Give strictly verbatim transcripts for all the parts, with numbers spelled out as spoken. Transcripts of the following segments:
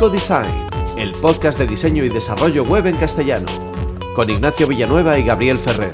Wico Design, el podcast de diseño y desarrollo web en castellano, con Ignacio Villanueva y Gabriel Ferrer.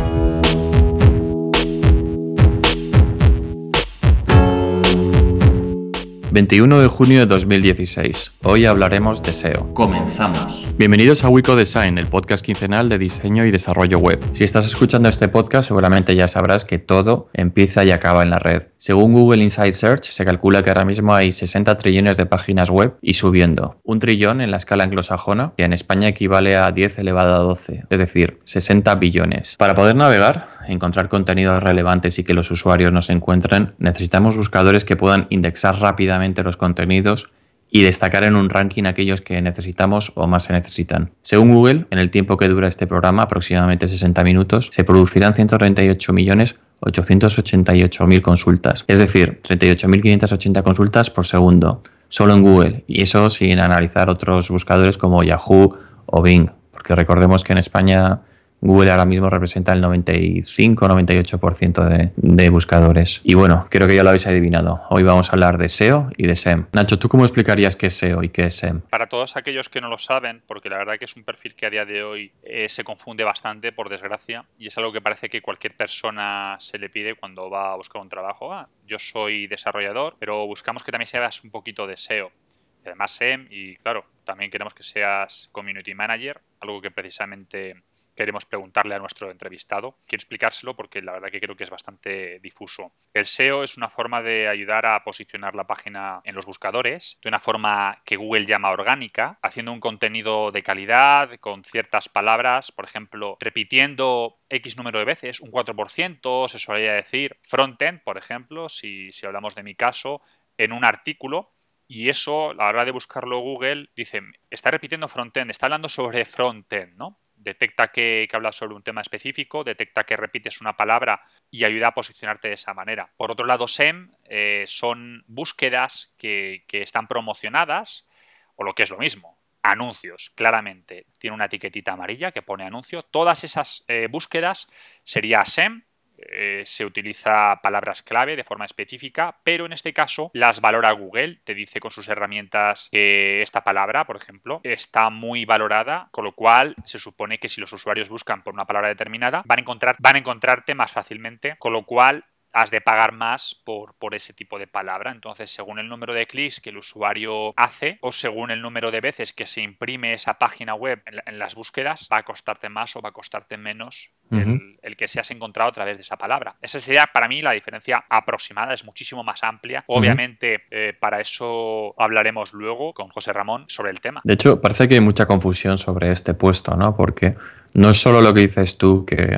veintiuno de junio de dos mil dieciséis. Hoy hablaremos de S E O. Comenzamos. Bienvenidos a Wico Design, el podcast quincenal de diseño y desarrollo web. Si estás escuchando este podcast, seguramente ya sabrás que todo empieza y acaba en la red. Según Google Insight Search, se calcula que ahora mismo hay sesenta trillones de páginas web y subiendo. Un trillón en la escala anglosajona, que en España equivale a diez elevado a doce, es decir, sesenta billones. Para poder navegar, encontrar contenidos relevantes y que los usuarios nos encuentren, necesitamos buscadores que puedan indexar rápidamente los contenidos y destacar en un ranking aquellos que necesitamos o más se necesitan. Según Google, en el tiempo que dura este programa, aproximadamente sesenta minutos, se producirán ciento treinta y ocho millones ochocientos ochenta y ocho mil consultas, es decir, treinta y ocho mil quinientas ochenta consultas por segundo, solo en Google, y eso sin analizar otros buscadores como Yahoo o Bing, porque recordemos que en España Google ahora mismo representa el noventa y cinco a noventa y ocho por ciento de, de buscadores. Y bueno, creo que ya lo habéis adivinado. Hoy vamos a hablar de S E O y de S E M. Nacho, ¿tú cómo explicarías qué es S E O y qué es S E M? Para todos aquellos que no lo saben, porque la verdad que es un perfil que a día de hoy eh, se confunde bastante, por desgracia, y es algo que parece que cualquier persona se le pide cuando va a buscar un trabajo. Ah, yo soy desarrollador, pero buscamos que también seas un poquito de S E O. Y además S E M, y claro, también queremos que seas Community Manager, algo que precisamente queremos preguntarle a nuestro entrevistado. Quiero explicárselo porque la verdad que creo que es bastante difuso. El S E O es una forma de ayudar a posicionar la página en los buscadores de una forma que Google llama orgánica, haciendo un contenido de calidad con ciertas palabras, por ejemplo, repitiendo X número de veces, un cuatro por ciento, se solía decir frontend, por ejemplo, si, si hablamos de mi caso, en un artículo. Y eso, a la hora de buscarlo Google, dice, está repitiendo frontend, está hablando sobre frontend, ¿no? Detecta que, que hablas sobre un tema específico, detecta que repites una palabra y ayuda a posicionarte de esa manera. Por otro lado, S E M eh, son búsquedas que, que están promocionadas, o lo que es lo mismo, anuncios, claramente. Tiene una etiquetita amarilla que pone anuncio. Todas esas eh, búsquedas sería S E M. Eh, se utiliza palabras clave de forma específica, pero en este caso las valora Google, te dice con sus herramientas que esta palabra, por ejemplo, está muy valorada, con lo cual se supone que si los usuarios buscan por una palabra determinada, van a encontrar, van a encontrarte más fácilmente, con lo cual has de pagar más por, por ese tipo de palabra. Entonces, según el número de clics que el usuario hace o según el número de veces que se imprime esa página web en, en las búsquedas, va a costarte más o va a costarte menos uh-huh. el, el que seas encontrado a través de esa palabra. Esa sería para mí la diferencia aproximada, es muchísimo más amplia. Obviamente, uh-huh. eh, para eso hablaremos luego con José Ramón sobre el tema. De hecho, parece que hay mucha confusión sobre este puesto, ¿no? Porque no es solo lo que dices tú, que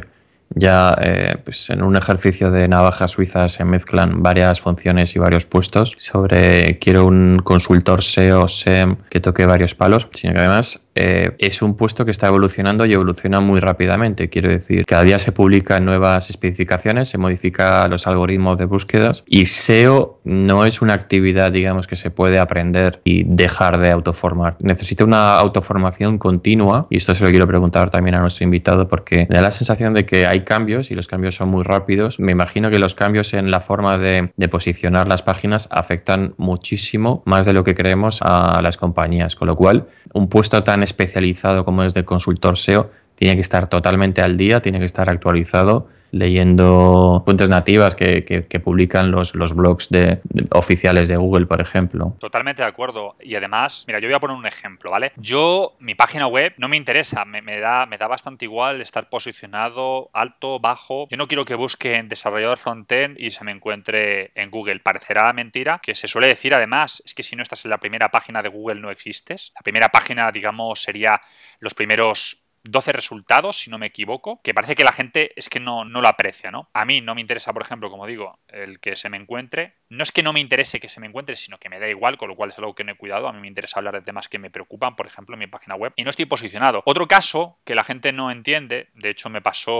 ya eh, pues en un ejercicio de navaja suiza se mezclan varias funciones y varios puestos sobre quiero un consultor S E O, S E M que toque varios palos, sino que además eh, es un puesto que está evolucionando y evoluciona muy rápidamente. Quiero decir, cada día se publican nuevas especificaciones, se modifican los algoritmos de búsquedas y S E O no es una actividad, digamos, que se puede aprender y dejar de autoformar. Necesita una autoformación continua y esto se lo quiero preguntar también a nuestro invitado porque me da la sensación de que hay cambios y los cambios son muy rápidos. Me imagino que los cambios en la forma de, de posicionar las páginas afectan muchísimo más de lo que creemos a las compañías, con lo cual un puesto tan especializado como es de consultor S E O tiene que estar totalmente al día, tiene que estar actualizado, leyendo fuentes nativas que, que, que publican los, los blogs de, de, oficiales de Google, por ejemplo. Totalmente de acuerdo. Y además, mira, yo voy a poner un ejemplo, ¿vale? Yo, mi página web no me interesa, me, me, da, me da bastante igual estar posicionado alto, bajo. Yo no quiero que busquen desarrollador frontend y se me encuentre en Google. Parecerá mentira, que se suele decir además, es que si no estás en la primera página de Google no existes. La primera página, digamos, sería los primeros doce resultados, si no me equivoco, que parece que la gente es que no, no lo aprecia, ¿no? A mí no me interesa, por ejemplo, como digo, el que se me encuentre. No es que no me interese que se me encuentre, sino que me da igual, con lo cual es algo que no he cuidado. A mí me interesa hablar de temas que me preocupan, por ejemplo, en mi página web, y no estoy posicionado. Otro caso que la gente no entiende, de hecho me pasó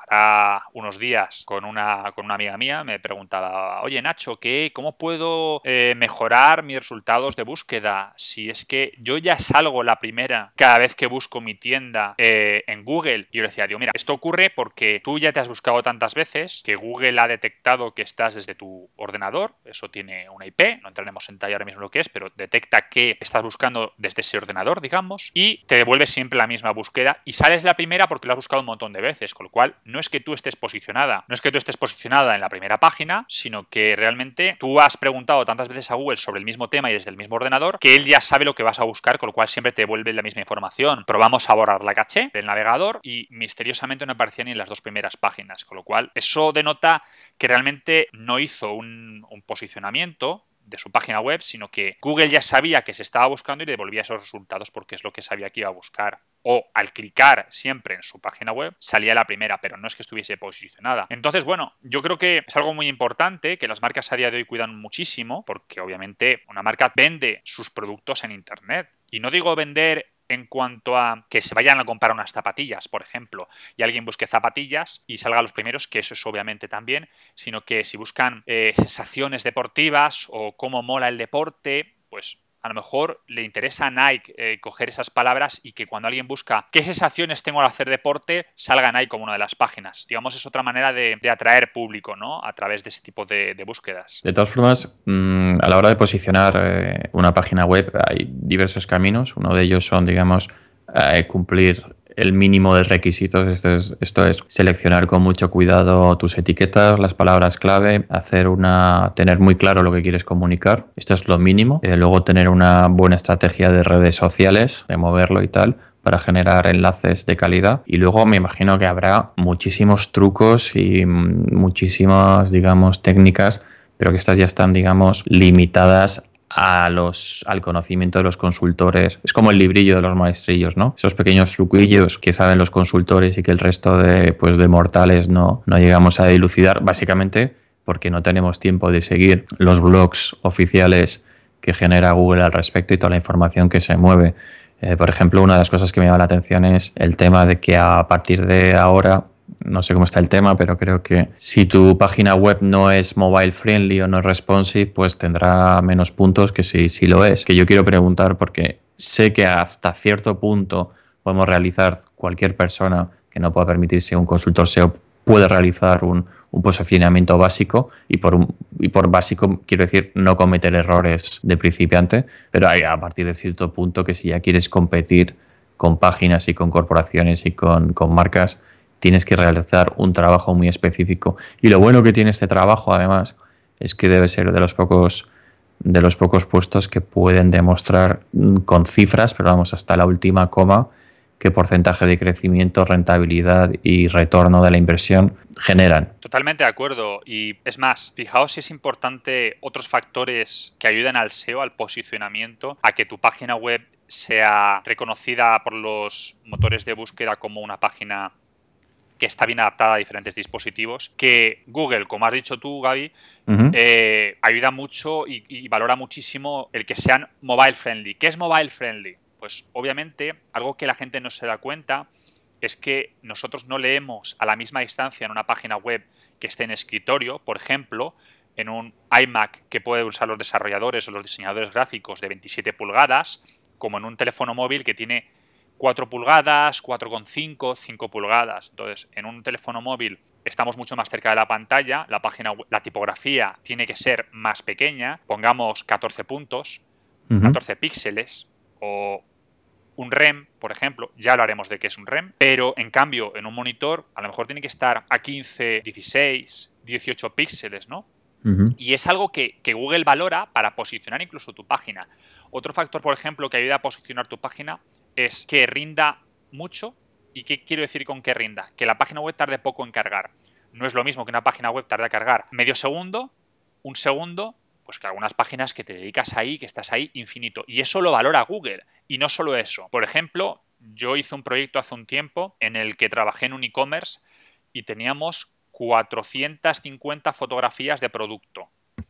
hará unos días con una, con una amiga mía, me preguntaba, oye Nacho, ¿qué, ¿cómo puedo eh, mejorar mis resultados de búsqueda? Si es que yo ya salgo la primera cada vez que busco mi tienda eh, en Google. Y yo le decía, digo, mira, esto ocurre porque tú ya te has buscado tantas veces que Google ha detectado que estás desde tu ordenador, eso tiene una I P, no entraremos en detalle ahora mismo lo que es, pero detecta que estás buscando desde ese ordenador, digamos, y te devuelve siempre la misma búsqueda y sales la primera porque lo has buscado un montón de veces, con lo cual no es que tú estés posicionada, no es que tú estés posicionada en la primera página, sino que realmente tú has preguntado tantas veces a Google sobre el mismo tema y desde el mismo ordenador que él ya sabe lo que vas a buscar, con lo cual siempre te devuelve la misma información. Probamos a borrar la caché del navegador y misteriosamente no aparecía ni en las dos primeras páginas, con lo cual eso denota que realmente no hizo un, un posicionamiento de su página web, sino que Google ya sabía que se estaba buscando y le devolvía esos resultados porque es lo que sabía que iba a buscar. O al clicar siempre en su página web salía la primera, pero no es que estuviese posicionada. Entonces, bueno, yo creo que es algo muy importante que las marcas a día de hoy cuidan muchísimo porque obviamente una marca vende sus productos en Internet. Y no digo vender en cuanto a que se vayan a comprar unas zapatillas, por ejemplo, y alguien busque zapatillas y salga a los primeros, que eso es obviamente también, sino que si buscan eh, sensaciones deportivas o cómo mola el deporte, pues a lo mejor le interesa a Nike eh, coger esas palabras y que cuando alguien busca qué sensaciones tengo al hacer deporte, salga Nike como una de las páginas. Digamos, es otra manera de, de atraer público, ¿no? A través de ese tipo de, de búsquedas. De todas formas, mmm, a la hora de posicionar eh, una página web hay diversos caminos. Uno de ellos son, digamos, eh, cumplir el mínimo de requisitos. Esto es, esto es seleccionar con mucho cuidado tus etiquetas, las palabras clave, hacer una, tener muy claro lo que quieres comunicar. Esto es lo mínimo. Eh, luego tener una buena estrategia de redes sociales, de moverlo y tal, para generar enlaces de calidad. Y luego me imagino que habrá muchísimos trucos y muchísimas, digamos, técnicas, pero que estas ya están, digamos, limitadas a los, al conocimiento de los consultores. Es como el librillo de los maestrillos, ¿no? Esos pequeños truquillos que saben los consultores y que el resto de, pues, de mortales no, no llegamos a dilucidar, básicamente porque no tenemos tiempo de seguir los blogs oficiales que genera Google al respecto y toda la información que se mueve. Eh, por ejemplo, una de las cosas que me llama la atención es el tema de que a partir de ahora, no sé cómo está el tema, pero creo que si tu página web no es mobile friendly o no es responsive, pues tendrá menos puntos que si, si lo es. Que yo quiero preguntar porque sé que hasta cierto punto podemos realizar, cualquier persona que no pueda permitirse un consultor S E O puede realizar un, un posicionamiento básico y por, un, y por básico quiero decir no cometer errores de principiante, pero hay a partir de cierto punto que si ya quieres competir con páginas y con corporaciones y con, con marcas, tienes que realizar un trabajo muy específico. Y lo bueno que tiene este trabajo, además, es que debe ser de los pocos, de los pocos puestos que pueden demostrar con cifras, pero vamos, hasta la última coma, qué porcentaje de crecimiento, rentabilidad y retorno de la inversión generan. Totalmente de acuerdo. Y es más, fijaos si es importante otros factores que ayudan al S E O, al posicionamiento, a que tu página web sea reconocida por los motores de búsqueda como una página que está bien adaptada a diferentes dispositivos, que Google, como has dicho tú, Gaby, uh-huh. eh, ayuda mucho y, y valora muchísimo el que sean mobile friendly. ¿Qué es mobile friendly? Pues obviamente algo que la gente no se da cuenta es que nosotros no leemos a la misma distancia en una página web que esté en escritorio, por ejemplo, en un iMac que pueden usar los desarrolladores o los diseñadores gráficos de veintisiete pulgadas, como en un teléfono móvil que tiene cuatro pulgadas, cuatro coma cinco, cinco pulgadas. Entonces, en un teléfono móvil estamos mucho más cerca de la pantalla, la página, la tipografía tiene que ser más pequeña, pongamos catorce puntos, uh-huh. catorce píxeles o un REM, por ejemplo, ya hablaremos de qué es un REM, pero en cambio en un monitor a lo mejor tiene que estar a quince, dieciséis, dieciocho píxeles, ¿no? Uh-huh. Y es algo que, que Google valora para posicionar incluso tu página. Otro factor, por ejemplo, que ayuda a posicionar tu página es que rinda mucho. ¿Y qué quiero decir con que rinda? Que la página web tarde poco en cargar. No es lo mismo que una página web tarde a cargar medio segundo, un segundo, pues que algunas páginas que te dedicas ahí, que estás ahí infinito. Y eso lo valora Google. Y no solo eso. Por ejemplo, yo hice un proyecto hace un tiempo en el que trabajé en un e-commerce y teníamos cuatrocientas cincuenta fotografías de producto.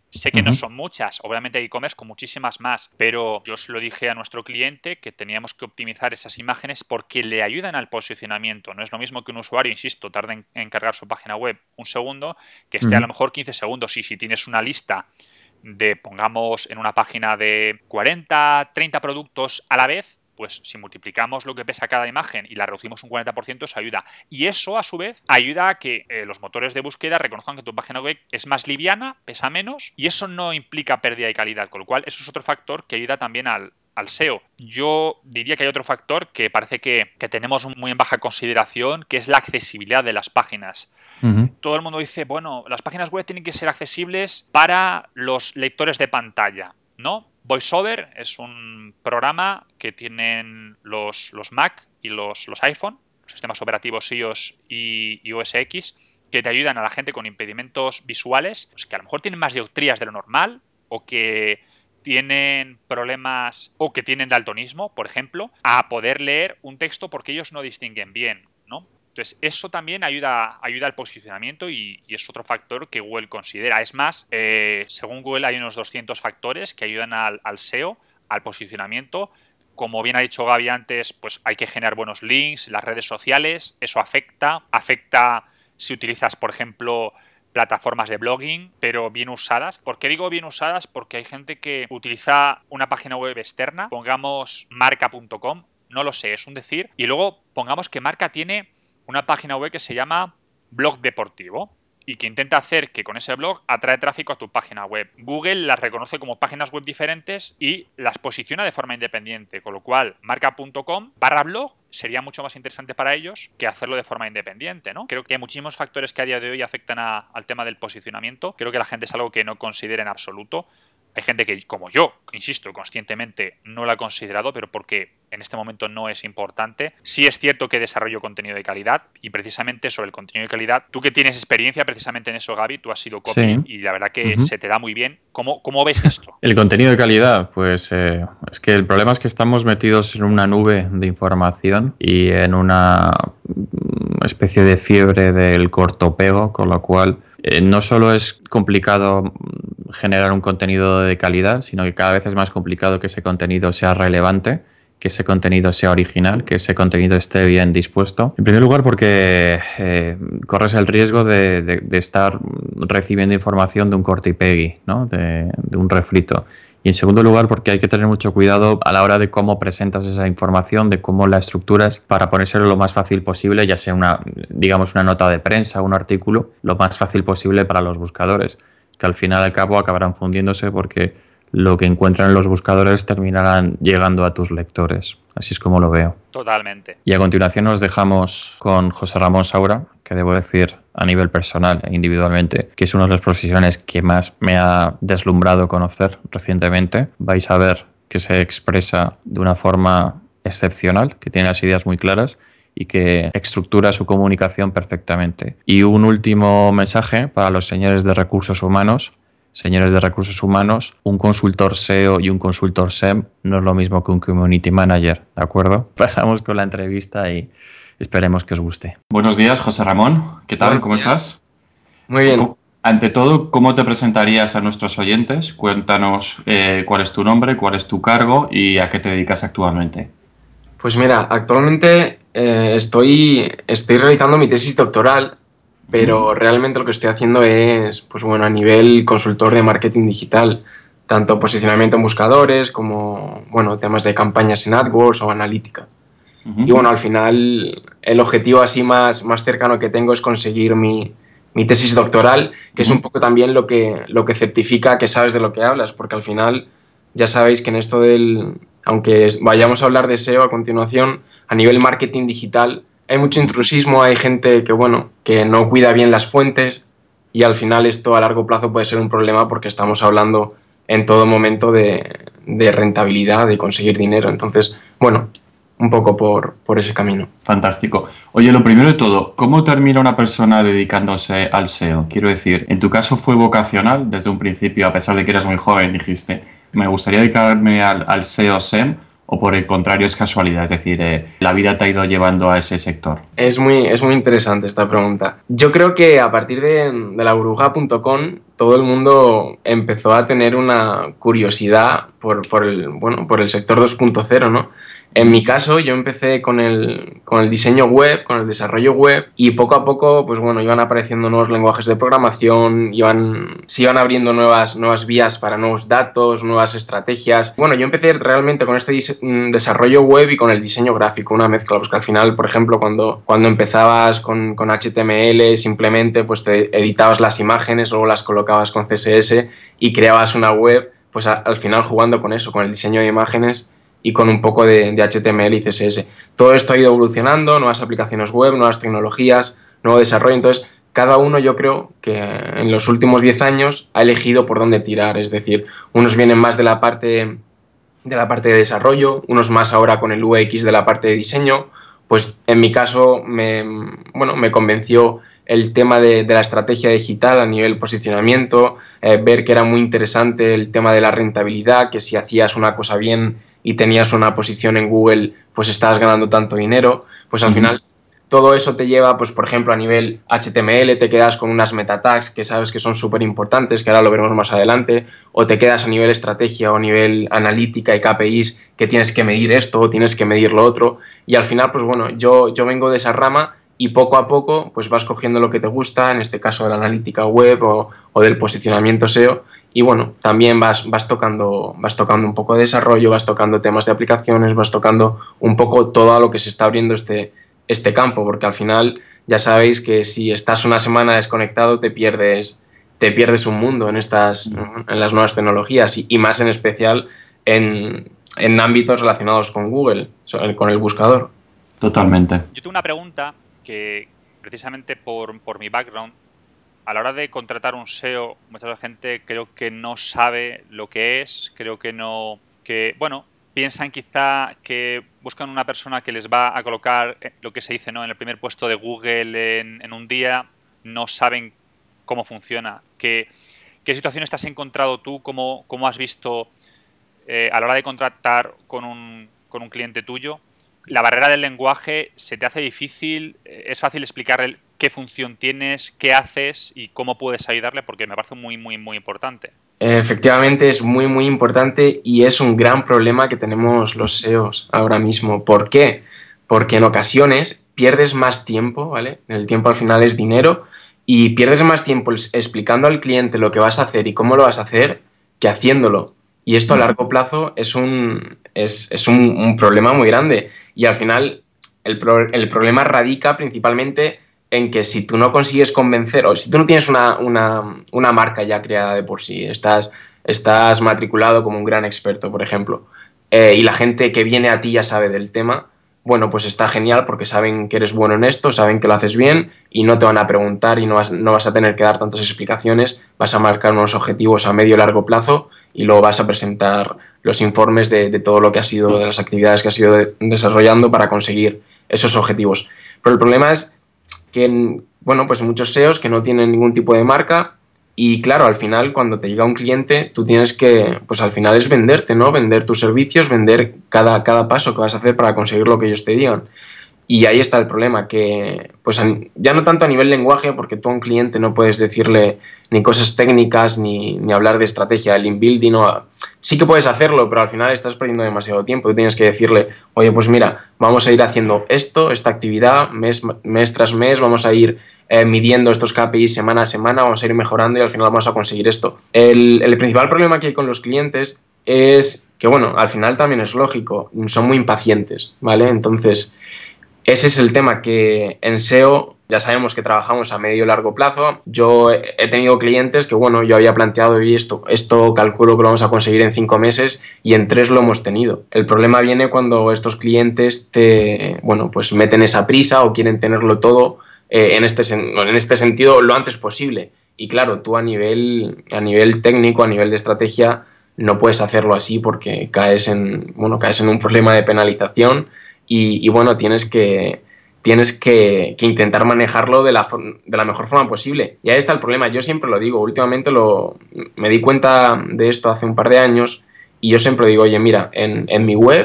Sé que Uh-huh. no son muchas, obviamente hay e-commerce con muchísimas más, pero yo se lo dije a nuestro cliente que teníamos que optimizar esas imágenes porque le ayudan al posicionamiento. No es lo mismo que un usuario, insisto, tarde en, en cargar su página web un segundo, que esté uh-huh. a lo mejor quince segundos. Y si tienes una lista de, pongamos, en una página de cuarenta, treinta productos a la vez, pues si multiplicamos lo que pesa cada imagen y la reducimos un cuarenta por ciento, eso ayuda. Y eso, a su vez, ayuda a que eh, los motores de búsqueda reconozcan que tu página web es más liviana, pesa menos, y eso no implica pérdida de calidad, con lo cual eso es otro factor que ayuda también al, al S E O. Yo diría que hay otro factor que parece que, que tenemos muy en baja consideración, que es la accesibilidad de las páginas. Uh-huh. Todo el mundo dice, bueno, las páginas web tienen que ser accesibles para los lectores de pantalla, ¿no? VoiceOver es un programa que tienen los, los Mac y los, los iPhone, los sistemas operativos iOS y, y O S X, que te ayudan a la gente con impedimentos visuales, pues que a lo mejor tienen más dioptrías de lo normal o que tienen problemas o que tienen daltonismo, por ejemplo, a poder leer un texto porque ellos no distinguen bien, ¿no? Entonces, eso también ayuda, ayuda al posicionamiento y, y es otro factor que Google considera. Es más, eh, según Google hay unos doscientos factores que ayudan al, al S E O, al posicionamiento. Como bien ha dicho Gaby antes, pues hay que generar buenos links, las redes sociales, eso afecta. Afecta si utilizas, por ejemplo, plataformas de blogging, pero bien usadas. ¿Por qué digo bien usadas? Porque hay gente que utiliza una página web externa, pongamos marca punto com, no lo sé, es un decir, y luego pongamos que Marca tiene una página web que se llama Blog Deportivo y que intenta hacer que con ese blog atrae tráfico a tu página web. Google las reconoce como páginas web diferentes y las posiciona de forma independiente, con lo cual marca punto com barra blog sería mucho más interesante para ellos que hacerlo de forma independiente, ¿no? Creo que hay muchísimos factores que a día de hoy afectan a, al tema del posicionamiento. Creo que la gente es algo que no considera en absoluto. Hay gente que, como yo, insisto, conscientemente no lo ha considerado, pero porque en este momento no es importante. Sí es cierto que desarrollo contenido de calidad y precisamente sobre el contenido de calidad, tú que tienes experiencia precisamente en eso, Gaby, tú has sido copy sí. y la verdad que uh-huh. se te da muy bien. ¿Cómo, cómo ves esto? El contenido de calidad, pues eh, es que el problema es que estamos metidos en una nube de información y en una especie de fiebre del cortopego, con lo cual eh, no solo es complicado generar un contenido de calidad, sino que cada vez es más complicado que ese contenido sea relevante, que ese contenido sea original, que ese contenido esté bien dispuesto. En primer lugar, porque eh, corres el riesgo de, de, de estar recibiendo información de un corte y pegue, ¿no? de, de un refrito. Y en segundo lugar, porque hay que tener mucho cuidado a la hora de cómo presentas esa información, de cómo la estructuras para ponérselo lo más fácil posible, ya sea una, digamos, una nota de prensa, un artículo, lo más fácil posible para los buscadores, que al final al cabo acabarán fundiéndose porque lo que encuentran en los buscadores terminarán llegando a tus lectores. Así es como lo veo. Totalmente. Y a continuación nos dejamos con José Ramón Saura, que debo decir a nivel personal e individualmente que es uno de los profesionales que más me ha deslumbrado conocer recientemente. Vais a ver que se expresa de una forma excepcional, que tiene las ideas muy claras y que estructura su comunicación perfectamente. Y un último mensaje para los señores de recursos humanos. Señores de recursos humanos, un consultor S E O y un consultor S E M no es lo mismo que un community manager, ¿de acuerdo? Pasamos con la entrevista y esperemos que os guste. Buenos días, José Ramón. ¿Qué tal? Buenos ¿Cómo días. Estás? Muy bien. Ante todo, ¿cómo te presentarías a nuestros oyentes? Cuéntanos eh, cuál es tu nombre, cuál es tu cargo y a qué te dedicas actualmente. Pues mira, actualmente eh, estoy, estoy realizando mi tesis doctoral, pero realmente lo que estoy haciendo es, pues bueno, a nivel consultor de marketing digital, tanto posicionamiento en buscadores como, bueno, temas de campañas en AdWords o analítica. Uh-huh. Y bueno, al final el objetivo así más, más cercano que tengo es conseguir mi, mi tesis doctoral, que uh-huh. es un poco también lo que, lo que certifica que sabes de lo que hablas, porque al final ya sabéis que en esto del, aunque vayamos a hablar de S E O a continuación, a nivel marketing digital, hay mucho intrusismo, hay gente que, bueno, que no cuida bien las fuentes y al final esto a largo plazo puede ser un problema porque estamos hablando en todo momento de, de rentabilidad, de conseguir dinero. Entonces, bueno, un poco por, por ese camino. Fantástico. Oye, lo primero de todo, ¿cómo termina una persona dedicándose al S E O? Quiero decir, en tu caso fue vocacional desde un principio, a pesar de que eras muy joven, dijiste, me gustaría dedicarme al, al S E O S E M, o por el contrario es casualidad? Es decir, eh, ¿la vida te ha ido llevando a ese sector? Es muy, es muy interesante esta pregunta. Yo creo que a partir de, de la burbuja punto com todo el mundo empezó a tener una curiosidad por, por, el, bueno, por el sector dos punto cero, ¿no? En mi caso, yo empecé con el, con el diseño web, con el desarrollo web, y poco a poco, pues bueno, iban apareciendo nuevos lenguajes de programación, iban, se iban abriendo nuevas, nuevas vías para nuevos datos, nuevas estrategias. Bueno, yo empecé realmente con este dise- desarrollo web y con el diseño gráfico, una mezcla, pues que al final, por ejemplo, cuando, cuando empezabas con, con H T M L, simplemente pues te editabas las imágenes, luego las colocabas con C S S y creabas una web, pues a, al final jugando con eso, con el diseño de imágenes y con un poco de, de H T M L y C S S. Todo esto ha ido evolucionando, nuevas aplicaciones web, nuevas tecnologías, nuevo desarrollo. Entonces, cada uno yo creo que en los últimos diez años ha elegido por dónde tirar. Es decir, unos vienen más de la parte de, la parte de desarrollo, unos más ahora con el U X de la parte de diseño. Pues en mi caso me, bueno, me convenció el tema de, de la estrategia digital a nivel posicionamiento, eh, ver que era muy interesante el tema de la rentabilidad, que si hacías una cosa bien y tenías una posición en Google, pues estabas ganando tanto dinero, pues al uh-huh. final todo eso te lleva, pues por ejemplo a nivel H T M L te quedas con unas meta tags que sabes que son súper importantes, que ahora lo veremos más adelante, o te quedas a nivel estrategia o a nivel analítica y K P Is que tienes que medir esto o tienes que medir lo otro, y al final pues bueno, yo, yo vengo de esa rama y poco a poco pues vas cogiendo lo que te gusta, en este caso de la analítica web o, o del posicionamiento S E O. Y bueno, también vas, vas, tocando, vas tocando un poco de desarrollo, vas tocando temas de aplicaciones, vas tocando un poco todo a lo que se está abriendo este, este campo, porque al final ya sabéis que si estás una semana desconectado te pierdes, te pierdes un mundo en, estas, en las nuevas tecnologías y, y más en especial en, en ámbitos relacionados con Google, con el buscador. Totalmente. Yo tengo una pregunta que precisamente por, por mi background, a la hora de contratar un S E O, mucha gente creo que no sabe lo que es, creo que no, que bueno, piensan quizá que buscan una persona que les va a colocar lo que se dice, ¿no?, en el primer puesto de Google en, en un día, no saben cómo funciona. ¿Qué, qué situaciones te has encontrado tú? ¿Cómo, cómo has visto eh, a la hora de contratar con un, con un cliente tuyo? ¿La barrera del lenguaje se te hace difícil? ¿Es fácil explicarle qué función tienes, qué haces y cómo puedes ayudarle? Porque me parece muy, muy, muy importante. Efectivamente, es muy, muy importante y es un gran problema que tenemos los S E Os ahora mismo. ¿Por qué? Porque en ocasiones pierdes más tiempo, ¿vale? El tiempo al final es dinero y pierdes más tiempo explicando al cliente lo que vas a hacer y cómo lo vas a hacer que haciéndolo. Y esto a largo plazo es un, es, es un, un problema muy grande. Y al final el, pro, el problema radica principalmente en que si tú no consigues convencer, o si tú no tienes una, una, una marca ya creada de por sí, estás, estás matriculado como un gran experto, por ejemplo, eh, y la gente que viene a ti ya sabe del tema, bueno, pues está genial porque saben que eres bueno en esto, saben que lo haces bien y no te van a preguntar y no vas, no vas a tener que dar tantas explicaciones, vas a marcar unos objetivos a medio y largo plazo y luego vas a presentar los informes de, de todo lo que ha sido, de las actividades que has ido de, desarrollando para conseguir esos objetivos. Pero el problema es que, bueno, pues muchos S E Os que no tienen ningún tipo de marca y claro, al final cuando te llega un cliente tú tienes que, pues al final es venderte, ¿no? Vender tus servicios, vender cada, cada paso que vas a hacer para conseguir lo que ellos te digan. Y ahí está el problema, que pues ya no tanto a nivel lenguaje, porque tú a un cliente no puedes decirle ni cosas técnicas, ni, ni hablar de estrategia, del inbuilding, no. Sí que puedes hacerlo, pero al final estás perdiendo demasiado tiempo. Tú tienes que decirle, oye, pues mira, vamos a ir haciendo esto, esta actividad, mes, mes tras mes, vamos a ir eh, midiendo estos K P Is semana a semana, vamos a ir mejorando y al final vamos a conseguir esto. El, el principal problema que hay con los clientes es que, bueno, al final también es lógico, son muy impacientes, ¿vale? Entonces, ese es el tema, que en S E O ya sabemos que trabajamos a medio y largo plazo. Yo he tenido clientes que, bueno, yo había planteado y esto, esto calculo que lo vamos a conseguir en cinco meses y en tres lo hemos tenido. El problema viene cuando estos clientes te, bueno, pues meten esa prisa o quieren tenerlo todo eh, en, este, en este sentido lo antes posible. Y claro, tú a nivel, a nivel técnico, a nivel de estrategia, no puedes hacerlo así porque caes en, bueno, caes en un problema de penalización. Y, y bueno, tienes que, tienes que, que intentar manejarlo de la, de la mejor forma posible. Y ahí está el problema. Yo siempre lo digo, últimamente lo, me di cuenta de esto hace un par de años y yo siempre digo, oye, mira, en, en mi web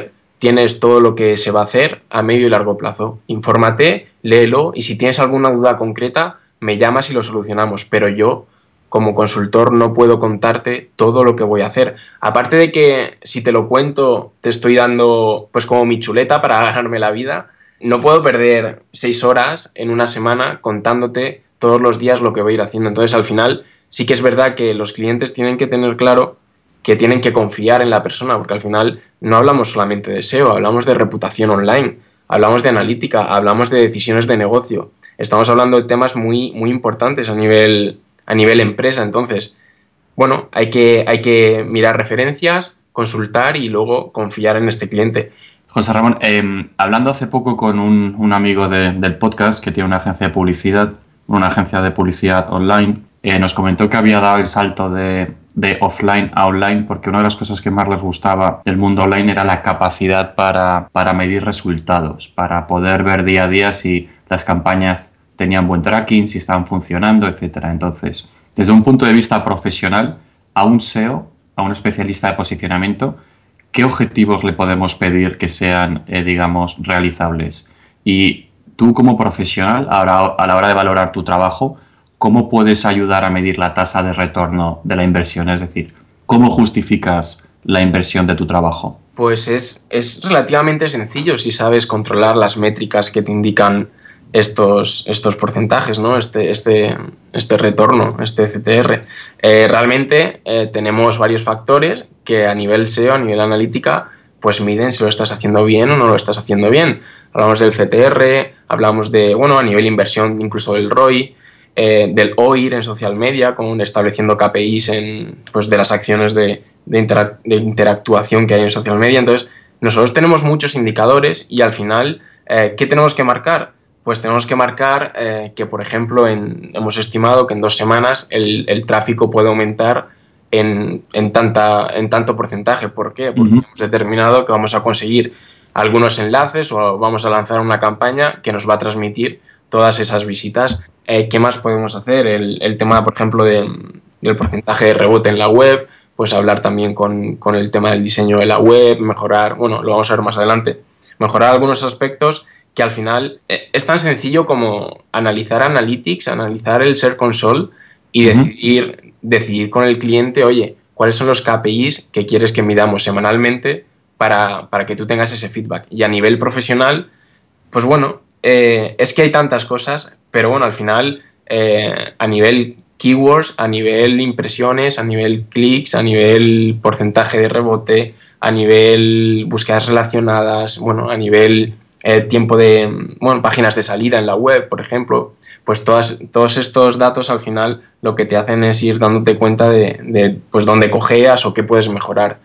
tienes todo lo que se va a hacer a medio y largo plazo. Infórmate, léelo y si tienes alguna duda concreta, me llamas y lo solucionamos. Pero yo, como consultor, no puedo contarte todo lo que voy a hacer. Aparte de que si te lo cuento, te estoy dando pues como mi chuleta para ganarme la vida, no puedo perder seis horas en una semana contándote todos los días lo que voy a ir haciendo. Entonces, al final, sí que es verdad que los clientes tienen que tener claro que tienen que confiar en la persona, porque al final no hablamos solamente de S E O, hablamos de reputación online, hablamos de analítica, hablamos de decisiones de negocio. Estamos hablando de temas muy, muy importantes a nivel, a nivel empresa. Entonces, bueno, hay que, hay que mirar referencias, consultar y luego confiar en este cliente. José Ramón, eh, hablando hace poco con un, un amigo de, del podcast que tiene una agencia de publicidad, una agencia de publicidad online, eh, nos comentó que había dado el salto de, de offline a online porque una de las cosas que más les gustaba del mundo online era la capacidad para, para medir resultados, para poder ver día a día si las campañas tenían buen tracking, si estaban funcionando, etcétera. Entonces, desde un punto de vista profesional, a un S E O, a un especialista de posicionamiento, ¿qué objetivos le podemos pedir que sean, eh, digamos, realizables? Y tú como profesional, ahora, a la hora de valorar tu trabajo, ¿cómo puedes ayudar a medir la tasa de retorno de la inversión? Es decir, ¿cómo justificas la inversión de tu trabajo? Pues es, es relativamente sencillo si sabes controlar las métricas que te indican estos, estos porcentajes, ¿no? Este, este, este retorno, este C T R. Eh, realmente eh, tenemos varios factores que a nivel S E O, a nivel analítica, pues miden si lo estás haciendo bien o no lo estás haciendo bien. Hablamos del C T R, hablamos de, bueno, a nivel inversión, incluso del R O I, eh, del O I R en social media, como estableciendo K P Is en, pues, de las acciones de, de, interac- de interactuación que hay en social media. Entonces, nosotros tenemos muchos indicadores y al final, eh, ¿qué tenemos que marcar? Pues tenemos que marcar eh, que, por ejemplo, en, hemos estimado que en dos semanas el, el tráfico puede aumentar en, en, tanta, en tanto porcentaje. ¿Por qué? Porque uh-huh. hemos determinado que vamos a conseguir algunos enlaces o vamos a lanzar una campaña que nos va a transmitir todas esas visitas. Eh, ¿Qué más podemos hacer? El, el tema, por ejemplo, de, del porcentaje de rebote en la web, pues hablar también con, con el tema del diseño de la web, mejorar, bueno, lo vamos a ver más adelante, mejorar algunos aspectos que al final eh, es tan sencillo como analizar Analytics, analizar el Search Console y uh-huh. decidir, decidir con el cliente, oye, cuáles son los K P Is que quieres que midamos semanalmente para, para que tú tengas ese feedback. Y a nivel profesional, pues bueno, eh, es que hay tantas cosas, pero bueno, al final eh, a nivel keywords, a nivel impresiones, a nivel clics, a nivel porcentaje de rebote, a nivel búsquedas relacionadas, bueno, a nivel eh, tiempo de, bueno, páginas de salida en la web, por ejemplo, pues todas, todos estos datos al final lo que te hacen es ir dándote cuenta de, de pues dónde cojeas o qué puedes mejorar.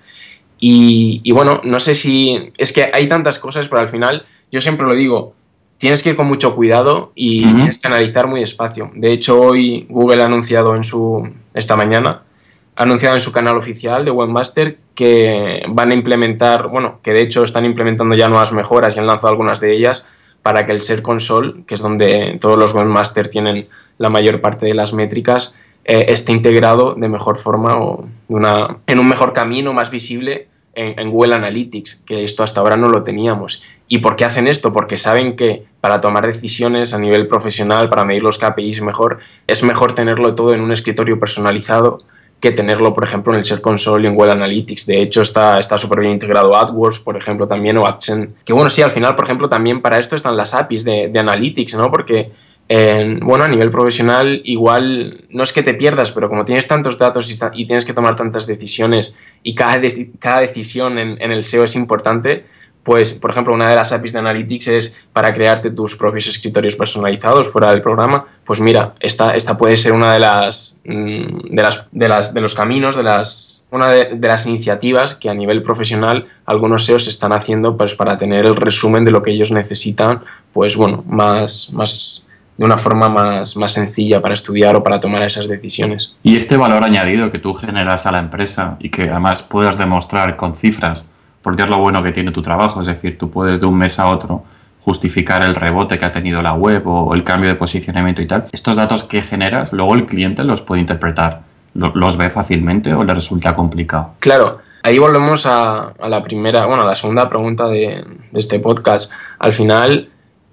Y, y bueno, no sé si, es que hay tantas cosas, pero al final yo siempre lo digo, tienes que ir con mucho cuidado y uh-huh. tienes que analizar muy despacio. De hecho, hoy Google ha anunciado en su, esta mañana, ha anunciado en su canal oficial de Webmaster que van a implementar, bueno, que de hecho están implementando ya nuevas mejoras y han lanzado algunas de ellas para que el Search Console, que es donde todos los Webmaster tienen la mayor parte de las métricas, eh, esté integrado de mejor forma o de una, en un mejor camino, más visible en, en Google Analytics, que esto hasta ahora no lo teníamos. ¿Y por qué hacen esto? Porque saben que para tomar decisiones a nivel profesional, para medir los K P Is mejor, es mejor tenerlo todo en un escritorio personalizado que tenerlo, por ejemplo, en el Search Console y en Google Analytics. De hecho, está está súper bien integrado AdWords, por ejemplo, también, o AdSense. Que bueno, sí, al final, por ejemplo, también para esto están las A P Is de, de Analytics, ¿no? Porque, eh, bueno, a nivel profesional, igual no es que te pierdas, pero como tienes tantos datos y, y tienes que tomar tantas decisiones y cada, de, cada decisión en, en el S E O es importante, pues, por ejemplo, una de las A P Is de Analytics es para crearte tus propios escritorios personalizados fuera del programa. Pues mira, esta, esta puede ser una de las, de las, de las de los caminos, de las, una de, de las iniciativas que a nivel profesional algunos S E Os están haciendo pues para tener el resumen de lo que ellos necesitan, pues bueno, más, más de una forma más, más sencilla para estudiar o para tomar esas decisiones. Y este valor añadido que tú generas a la empresa y que además puedas demostrar con cifras, porque es lo bueno que tiene tu trabajo, es decir, tú puedes de un mes a otro justificar el rebote que ha tenido la web o el cambio de posicionamiento y tal. Estos datos que generas, luego el cliente los puede interpretar. ¿Los ve fácilmente o le resulta complicado? Claro, Ahí volvemos a, a la primera, bueno, a la segunda pregunta de, de este podcast. Al final,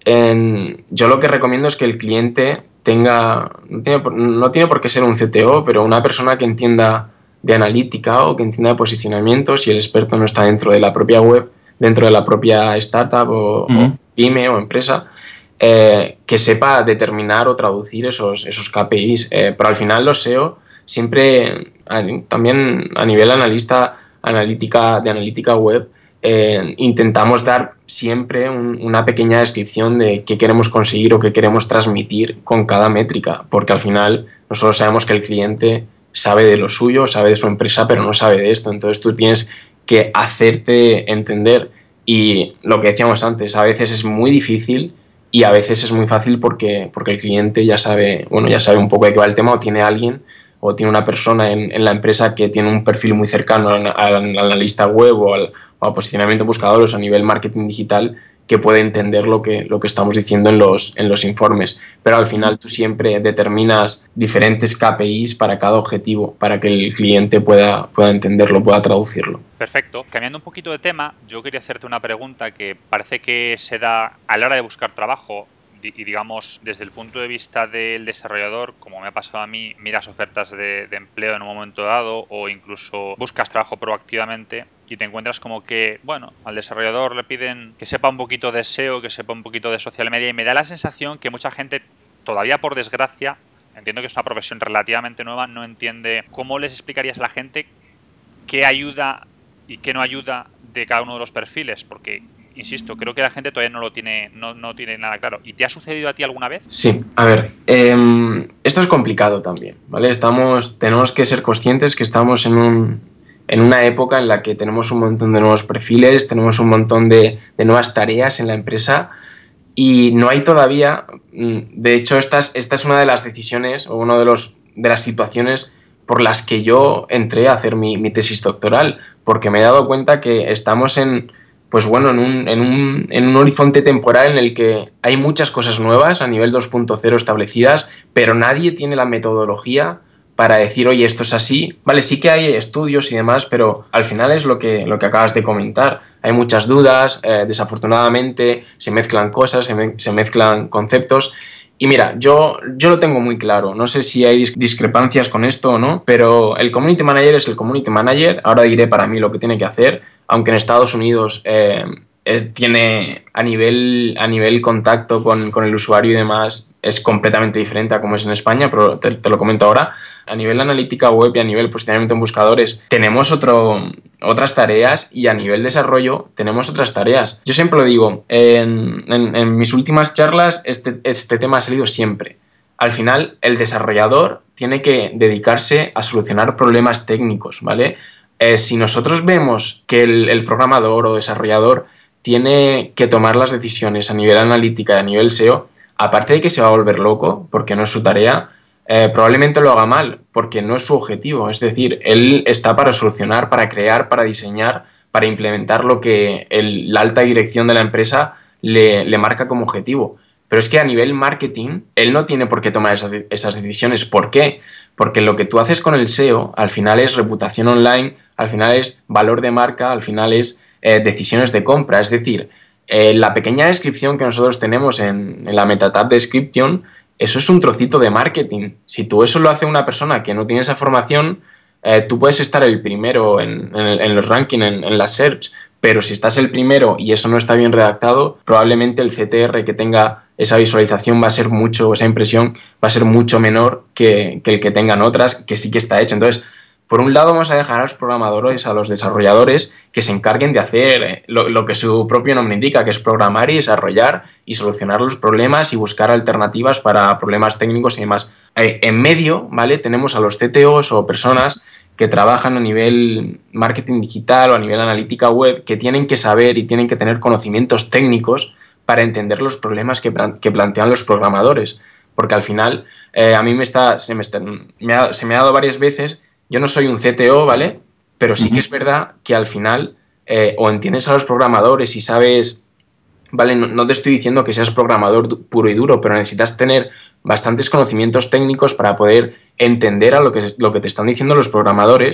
en, yo lo que recomiendo es que el cliente tenga, no tiene, no tiene por qué ser un C T O, pero una persona que entienda de analítica o que entienda de posicionamiento, si el experto no está dentro de la propia web, dentro de la propia startup o, uh-huh. o pyme o empresa, eh, que sepa determinar o traducir esos, esos K P Is. Eh, pero al final los S E O siempre, a, también a nivel analista, analítica, de analítica web, eh, intentamos dar siempre un, una pequeña descripción de qué queremos conseguir o qué queremos transmitir con cada métrica, porque al final nosotros sabemos que el cliente sabe de lo suyo, sabe de su empresa, pero no sabe de esto. Entonces tú tienes que hacerte entender. Y lo que decíamos antes, a veces es muy difícil y a veces es muy fácil porque, porque el cliente ya sabe, bueno, ya sabe un poco de qué va el tema, o tiene alguien o tiene una persona en, en la empresa que tiene un perfil muy cercano al, al analista web o al, o al posicionamiento de buscadores a nivel marketing digital, que puede entender lo que, lo que estamos diciendo en los, en los informes. Pero al final tú siempre determinas diferentes K P Is para cada objetivo, para que el cliente pueda, pueda entenderlo, pueda traducirlo. Perfecto. Cambiando un poquito de tema, yo quería hacerte una pregunta que parece que se da a la hora de buscar trabajo. Y digamos, desde el punto de vista del desarrollador, como me ha pasado a mí, miras ofertas de, de empleo en un momento dado o incluso buscas trabajo proactivamente y te encuentras como que, bueno, al desarrollador le piden que sepa un poquito de S E O, que sepa un poquito de social media, y me da la sensación que mucha gente, todavía por desgracia, entiendo que es una profesión relativamente nueva, no entiende cómo les explicarías a la gente qué ayuda y qué no ayuda de cada uno de los perfiles, porque insisto, creo que la gente todavía no lo tiene, no, no tiene nada claro. ¿Y te ha sucedido a ti alguna vez? Sí, a ver, eh, esto es complicado también, ¿vale? Estamos, tenemos que ser conscientes que estamos en, un, en una época en la que tenemos un montón de nuevos perfiles, tenemos un montón de, de nuevas tareas en la empresa y no hay todavía, de hecho, esta es, esta es una de las decisiones o una de, los, de las situaciones por las que yo entré a hacer mi, mi tesis doctoral, porque me he dado cuenta que estamos en... pues bueno, en un, en, un, en un horizonte temporal en el que hay muchas cosas nuevas a nivel dos punto cero establecidas, pero nadie tiene la metodología para decir, oye, esto es así. Vale, sí que hay estudios y demás, pero al final es lo que, lo que acabas de comentar. Hay muchas dudas, eh, desafortunadamente se mezclan cosas, se, me, se mezclan conceptos. Y mira, yo, yo lo tengo muy claro, no sé si hay discrepancias con esto o no, pero el community manager es el community manager. Ahora diré para mí lo que tiene que hacer, aunque en Estados Unidos eh, es, tiene a nivel, a nivel contacto con, con el usuario y demás, es completamente diferente a como es en España, pero te, te lo comento ahora. A nivel analítica web y a nivel posicionamiento en buscadores tenemos otro, otras tareas, y a nivel desarrollo tenemos otras tareas. Yo siempre lo digo, en, en, en mis últimas charlas este, este tema ha salido siempre. Al final el desarrollador tiene que dedicarse a solucionar problemas técnicos, ¿vale? Eh, si nosotros vemos que el, el programador o desarrollador tiene que tomar las decisiones a nivel analítica y a nivel S E O, aparte de que se va a volver loco porque no es su tarea, eh, probablemente lo haga mal porque no es su objetivo. Es decir, él está para solucionar, para crear, para diseñar, para implementar lo que el, la alta dirección de la empresa le, le marca como objetivo. Pero es que a nivel marketing, él no tiene por qué tomar esas, esas decisiones. ¿Por qué? Porque lo que tú haces con el S E O al final es reputación online, al final es valor de marca, al final es eh, decisiones de compra. Es decir, eh, la pequeña descripción que nosotros tenemos en, en la meta tab description, eso es un trocito de marketing. Si tú eso lo hace una persona que no tiene esa formación, eh, tú puedes estar el primero en, en, en los rankings, en, en las search, pero si estás el primero y eso no está bien redactado, probablemente el C T R que tenga esa visualización va a ser mucho, esa impresión va a ser mucho menor que, que el que tengan otras, que sí que está hecho. Entonces, por un lado vamos a dejar a los programadores, a los desarrolladores, que se encarguen de hacer lo, lo que su propio nombre indica, que es programar y desarrollar y solucionar los problemas y buscar alternativas para problemas técnicos y demás. Eh, en medio, ¿vale?, tenemos a los C T Os o personas que trabajan a nivel marketing digital o a nivel analítica web, que tienen que saber y tienen que tener conocimientos técnicos para entender los problemas que, que plantean los programadores. Porque al final, eh, a mí me está, se, me está, me ha, se me ha dado varias veces. Yo no soy un C T O, ¿vale? Pero sí que es verdad que al final eh, o entiendes a los programadores y sabes, ¿vale? No, no te estoy diciendo que seas programador puro y duro, pero necesitas tener bastantes conocimientos técnicos para poder entender a lo que, lo que te están diciendo los programadores,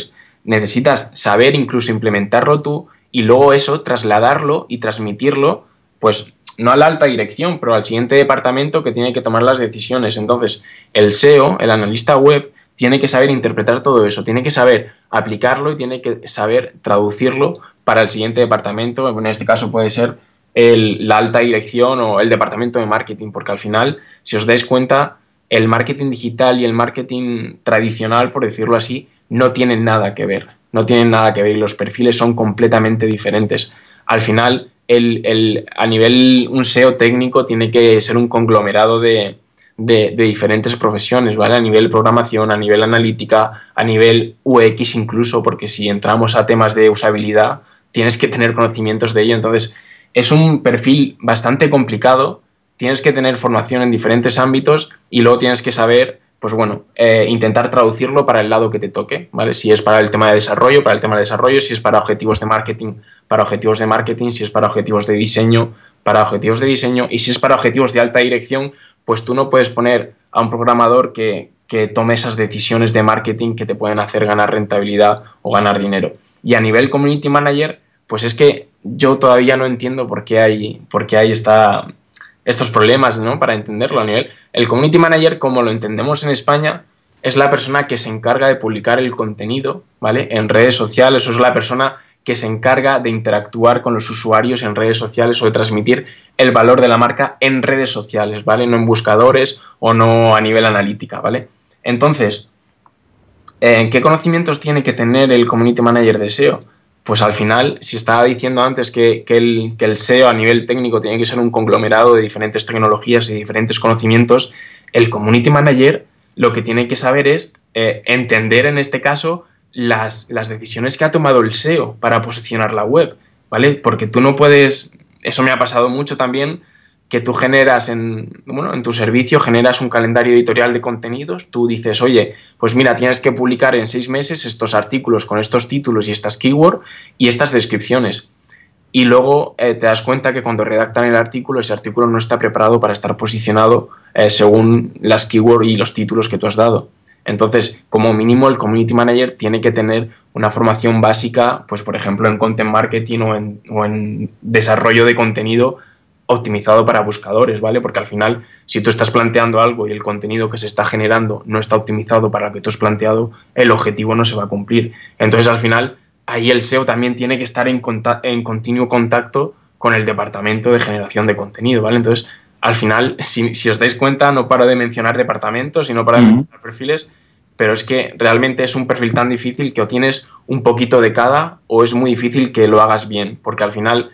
necesitas saber incluso implementarlo tú y luego eso, trasladarlo y transmitirlo, pues no a la alta dirección, pero al siguiente departamento que tiene que tomar las decisiones. Entonces, el S E O, el analista web, tiene que saber interpretar todo eso, tiene que saber aplicarlo y tiene que saber traducirlo para el siguiente departamento. En este caso puede ser el, la alta dirección o el departamento de marketing, porque al final, si os dais cuenta, el marketing digital y el marketing tradicional, por decirlo así, no tienen nada que ver, no tienen nada que ver y los perfiles son completamente diferentes. Al final, el, el, a nivel un S E O técnico tiene que ser un conglomerado de, de, de diferentes profesiones, ¿vale? A nivel programación, a nivel analítica, a nivel U X incluso, porque si entramos a temas de usabilidad, tienes que tener conocimientos de ello. Entonces, es un perfil bastante complicado, tienes que tener formación en diferentes ámbitos y luego tienes que saber, pues bueno, eh, intentar traducirlo para el lado que te toque, ¿vale? Si es para el tema de desarrollo, para el tema de desarrollo, si es para objetivos de marketing, para objetivos de marketing, si es para objetivos de diseño, para objetivos de diseño, y si es para objetivos de alta dirección, pues tú no puedes poner a un programador que, que tome esas decisiones de marketing que te pueden hacer ganar rentabilidad o ganar dinero. Y a nivel community manager, pues es que yo todavía no entiendo por qué hay, por qué hay esta... estos problemas, ¿no? Para entenderlo a nivel... El community manager, como lo entendemos en España, es la persona que se encarga de publicar el contenido, ¿vale? En redes sociales, o es la persona que se encarga de interactuar con los usuarios en redes sociales o de transmitir el valor de la marca en redes sociales, ¿vale? No en buscadores o no a nivel analítica, ¿vale? Entonces, ¿en qué conocimientos tiene que tener el community manager de S E O? Pues al final, si estaba diciendo antes que, que, el, que el S E O a nivel técnico tiene que ser un conglomerado de diferentes tecnologías y diferentes conocimientos, el community manager lo que tiene que saber es eh, entender en este caso las, las decisiones que ha tomado el S E O para posicionar la web, ¿vale? Porque tú no puedes, eso me ha pasado mucho también, que tú generas en, bueno, en tu servicio, generas un calendario editorial de contenidos, tú dices, oye, pues mira, tienes que publicar en seis meses estos artículos con estos títulos y estas keywords y estas descripciones. Y luego eh, te das cuenta que cuando redactan el artículo, ese artículo no está preparado para estar posicionado eh, según las keywords y los títulos que tú has dado. Entonces, como mínimo, el community manager tiene que tener una formación básica, pues por ejemplo, en content marketing o en, o en desarrollo de contenido optimizado para buscadores, ¿vale? Porque al final, si tú estás planteando algo y el contenido que se está generando no está optimizado para lo que tú has planteado, el objetivo no se va a cumplir. Entonces, al final, ahí el S E O también tiene que estar en, en continuo contacto con el departamento de generación de contenido, ¿vale? Entonces, al final, si, si os dais cuenta, no paro de mencionar departamentos y no paro de Uh-huh. mencionar perfiles, pero es que realmente es un perfil tan difícil que o tienes un poquito de cada o es muy difícil que lo hagas bien, porque al final...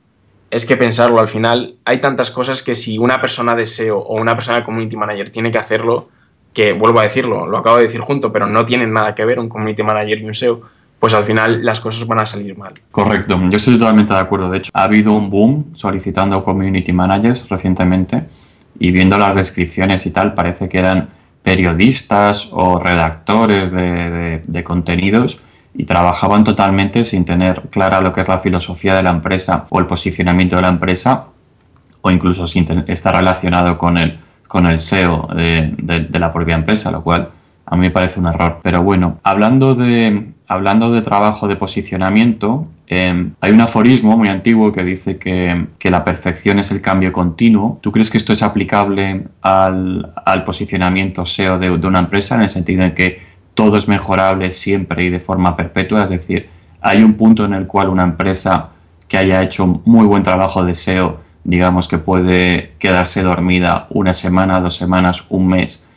Es que pensarlo, al final hay tantas cosas que si una persona de S E O o una persona de community manager tiene que hacerlo, que vuelvo a decirlo, lo acabo de decir junto, pero no tienen nada que ver un community manager y un S E O, pues al final las cosas van a salir mal. Correcto, yo estoy totalmente de acuerdo. De hecho, ha habido un boom solicitando community managers recientemente y viendo las descripciones y tal, parece que eran periodistas o redactores de, de, de contenidos y trabajaban totalmente sin tener clara lo que es la filosofía de la empresa o el posicionamiento de la empresa o incluso sin ten- estar relacionado con el, con el S E O de, de, de la propia empresa, lo cual a mí me parece un error. Pero bueno, hablando de, hablando de trabajo de posicionamiento, eh, hay un aforismo muy antiguo que dice que, que la perfección es el cambio continuo. ¿Tú crees que esto es aplicable al, al posicionamiento S E O de, de una empresa en el sentido en que todo es mejorable siempre y de forma perpetua? Es decir, hay un punto en el cual una empresa que haya hecho muy buen trabajo de S E O, digamos que puede quedarse dormida una semana, dos semanas, un mes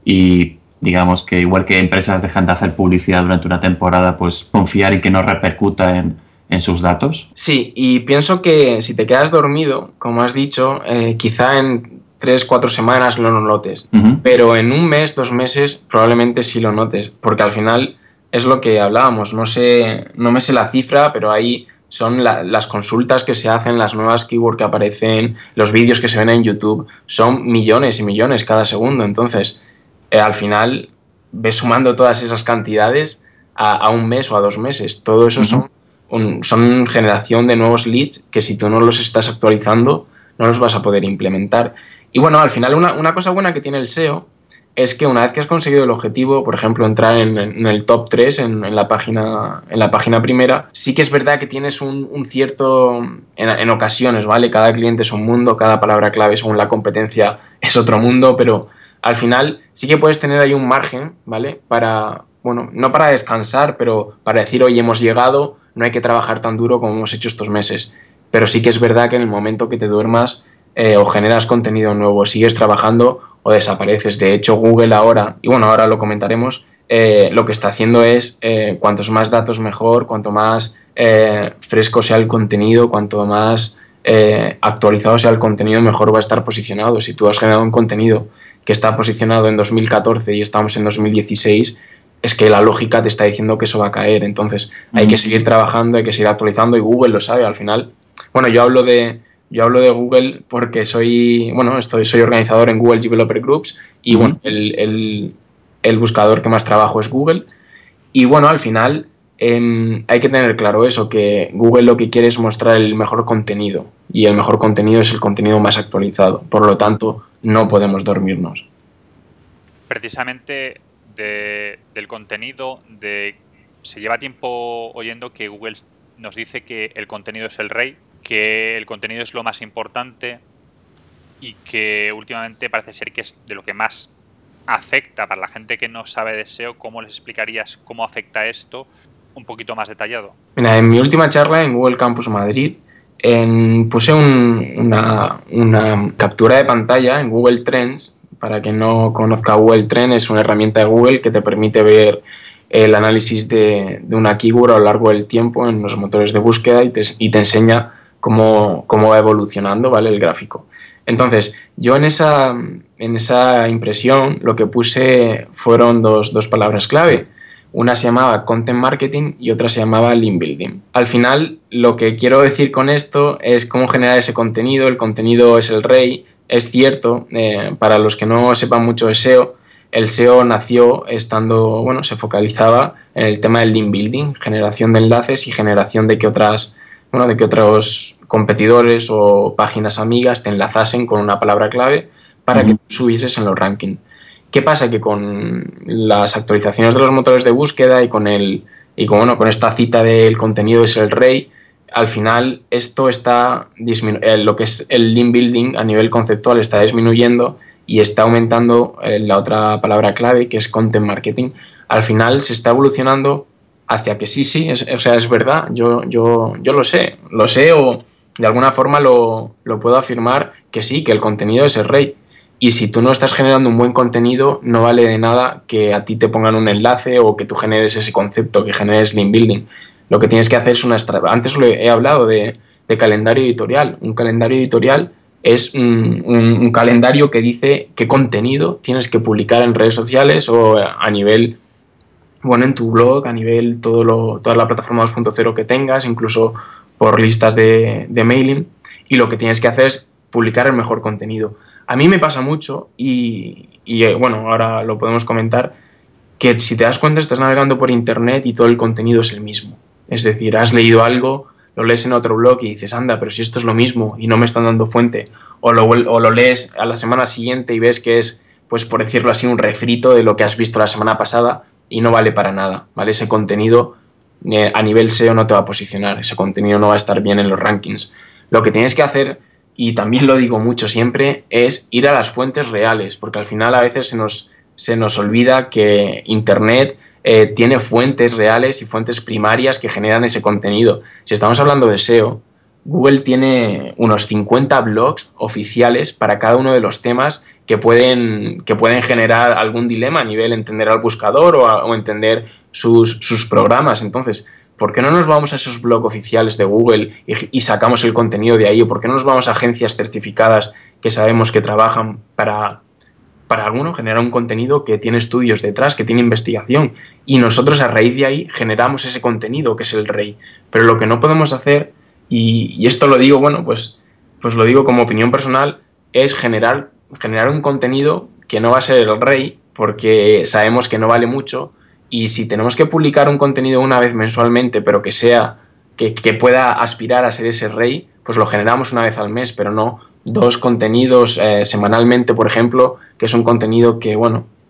y digamos que igual que empresas dejan de hacer publicidad durante una temporada, pues confiar en que no repercuta en, en sus datos. Sí, y pienso que si te quedas dormido, como has dicho, eh, quizá en tres, cuatro semanas no lo notes, Uh-huh. pero en un mes, dos meses probablemente sí lo notes, porque al final es lo que hablábamos, no sé, no me sé la cifra, pero ahí son la, las consultas que se hacen, las nuevas keywords que aparecen, los vídeos que se ven en YouTube, son millones y millones cada segundo, entonces eh, al final ves sumando todas esas cantidades a, a un mes o a dos meses, todo eso uh-huh. son, un, son generación de nuevos leads que si tú no los estás actualizando no los vas a poder implementar. Y bueno, al final una, una cosa buena que tiene el S E O es que una vez que has conseguido el objetivo, por ejemplo, entrar en, en el top tres en, en, la página, en la página primera, sí que es verdad que tienes un, un cierto, en, en ocasiones, ¿vale? Cada cliente es un mundo, cada palabra clave según la competencia es otro mundo, pero al final sí que puedes tener ahí un margen, ¿vale? Para, bueno, no para descansar, pero para decir, oye, hemos llegado, no hay que trabajar tan duro como hemos hecho estos meses. Pero sí que es verdad que en el momento que te duermas eh, o generas contenido nuevo, sigues trabajando o desapareces. De hecho, Google ahora, y bueno, ahora lo comentaremos, eh, lo que está haciendo es eh, cuantos más datos mejor, cuanto más eh, fresco sea el contenido, cuanto más eh, actualizado sea el contenido, mejor va a estar posicionado. Si tú has generado un contenido que está posicionado en dos mil catorce y estamos en dos mil dieciséis, es que la lógica te está diciendo que eso va a caer. Entonces hay que seguir trabajando, hay que seguir actualizando y Google lo sabe al final. Bueno, yo hablo de... Yo hablo de Google porque soy, bueno, estoy, soy organizador en Google Developer Groups y, uh-huh. bueno, el, el, el buscador que más trabajo es Google. Y, bueno, al final eh, hay que tener claro eso, que Google lo que quiere es mostrar el mejor contenido y el mejor contenido es el contenido más actualizado. Por lo tanto, no podemos dormirnos. Precisamente de, del contenido, de, se lleva tiempo oyendo que Google nos dice que el contenido es el rey, que el contenido es lo más importante y que últimamente parece ser que es de lo que más afecta para la gente que no sabe de S E O. ¿Cómo les explicarías cómo afecta esto un poquito más detallado? Mira, en mi última charla en Google Campus Madrid en, puse un, una, una captura de pantalla en Google Trends. Para quien no conozca, Google Trends es una herramienta de Google que te permite ver el análisis de, de una keyword a lo largo del tiempo en los motores de búsqueda y te, y te enseña Cómo, cómo va evolucionando, ¿vale? El gráfico. Entonces, yo en esa, en esa impresión lo que puse fueron dos, dos palabras clave. Una se llamaba Content Marketing y otra se llamaba Link Building. Al final, lo que quiero decir con esto es cómo generar ese contenido. El contenido es el rey. Es cierto, eh, para los que no sepan mucho de S E O, el S E O nació estando, bueno, se focalizaba en el tema del Link Building, generación de enlaces y generación de que otras... Bueno, de que otros competidores o páginas amigas te enlazasen con una palabra clave para uh-huh. que tú subieses en los rankings. ¿Qué pasa? Que con las actualizaciones de los motores de búsqueda y con el y con, bueno, con esta cita del contenido es el rey, al final esto está disminu- eh, lo que es el link building a nivel conceptual está disminuyendo y está aumentando eh, la otra palabra clave que es content marketing. Al final se está evolucionando hacia que sí, sí, es, o sea, es verdad, yo, yo, yo lo sé, lo sé o de alguna forma lo, lo puedo afirmar que sí, que el contenido es el rey. Y si tú no estás generando un buen contenido, no vale de nada que a ti te pongan un enlace o que tú generes ese concepto, que generes link building. Lo que tienes que hacer es una estrategia. Antes lo he, he hablado de, de calendario editorial. Un calendario editorial es un, un, un calendario que dice qué contenido tienes que publicar en redes sociales o a nivel... bueno, en tu blog, a nivel todo lo, toda la plataforma dos punto cero que tengas, incluso por listas de, de mailing, y lo que tienes que hacer es publicar el mejor contenido. A mí me pasa mucho y, y bueno, ahora lo podemos comentar, que si te das cuenta estás navegando por internet y todo el contenido es el mismo. Es decir, has leído algo, lo lees en otro blog y dices, anda, pero si esto es lo mismo y no me están dando fuente, o lo, o lo lees a la semana siguiente y ves que es, pues por decirlo así, un refrito de lo que has visto la semana pasada, y no vale para nada, ¿vale? Ese contenido eh, a nivel S E O no te va a posicionar, ese contenido no va a estar bien en los rankings. Lo que tienes que hacer, y también lo digo mucho siempre, es ir a las fuentes reales, porque al final a veces se nos, se nos olvida que Internet eh, tiene fuentes reales y fuentes primarias que generan ese contenido. Si estamos hablando de S E O, Google tiene unos cincuenta blogs oficiales para cada uno de los temas que pueden, que pueden generar algún dilema a nivel entender al buscador o, a, o entender sus, sus programas. Entonces, ¿por qué no nos vamos a esos blogs oficiales de Google y, y sacamos el contenido de ahí? ¿O por qué no nos vamos a agencias certificadas que sabemos que trabajan para, para bueno, generar un contenido que tiene estudios detrás, que tiene investigación? Y nosotros a raíz de ahí generamos ese contenido que es el rey. Pero lo que no podemos hacer, y, y esto lo digo, bueno, pues, pues lo digo como opinión personal, es generar generar un contenido que no va a ser el rey porque sabemos que no vale mucho y si tenemos que publicar un contenido una vez mensualmente pero que sea que, que pueda aspirar a ser ese rey, pues lo generamos una vez al mes, pero no dos contenidos eh, semanalmente, por ejemplo, que es un contenido que, bueno,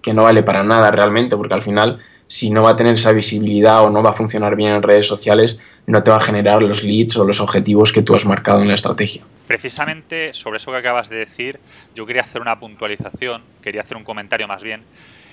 que no vale para nada realmente, porque al final, si no va a tener esa visibilidad o no va a funcionar bien en redes sociales, no te va a generar los leads o los objetivos que tú has marcado en la estrategia. Precisamente sobre eso que acabas de decir, yo quería hacer una puntualización, quería hacer un comentario más bien.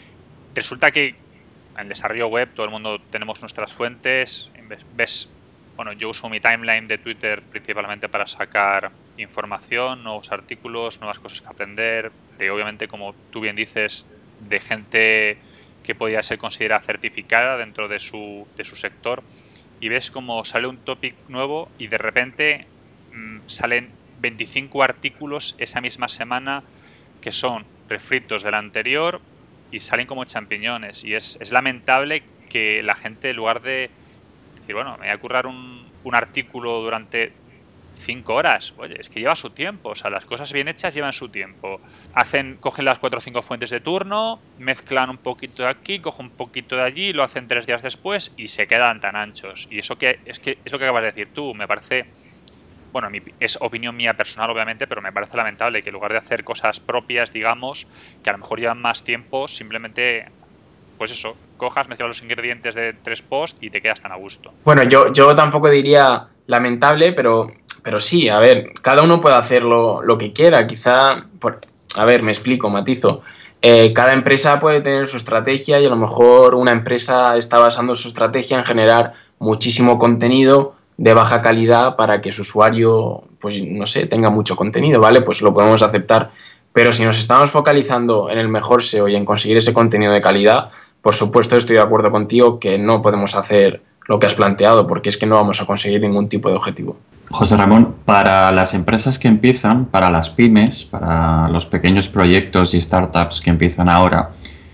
Resulta que en desarrollo web todo el mundo tenemos nuestras fuentes, ves, bueno, yo uso mi timeline de Twitter principalmente para sacar información, nuevos artículos, nuevas cosas que aprender, de obviamente, como tú bien dices, de gente que podría ser considerada certificada dentro de su, de su sector, y ves como sale un topic nuevo y de repente mmm, salen veinticinco artículos esa misma semana que son refritos del anterior y salen como champiñones, y es, es lamentable que la gente, en lugar de decir, bueno, me voy a currar un, un artículo durante cinco horas, oye, es que lleva su tiempo, o sea, las cosas bien hechas llevan su tiempo. Hacen, cogen las cuatro o cinco fuentes de turno, mezclan un poquito de aquí, cogen un poquito de allí, lo hacen tres días después y se quedan tan anchos. Y eso que es que es lo que acabas de decir tú, me parece, bueno, mi, es opinión mía personal obviamente, pero me parece lamentable que en lugar de hacer cosas propias, digamos, que a lo mejor llevan más tiempo, simplemente, pues eso, cojas, mezclas los ingredientes de tres posts y te quedas tan a gusto. Bueno, yo, yo tampoco diría lamentable, pero, pero sí, a ver, cada uno puede hacer lo, lo que quiera. Quizá, por, a ver, me explico, matizo. Eh, cada empresa puede tener su estrategia y a lo mejor una empresa está basando su estrategia en generar muchísimo contenido de baja calidad para que su usuario, pues no sé, tenga mucho contenido, ¿vale? Pues lo podemos aceptar. Pero si nos estamos focalizando en el mejor S E O y en conseguir ese contenido de calidad, por supuesto estoy de acuerdo contigo que no podemos hacer lo que has planteado, porque es que no vamos a conseguir ningún tipo de objetivo. José Ramón, para las empresas que empiezan, para las pymes, para los pequeños proyectos y startups que empiezan ahora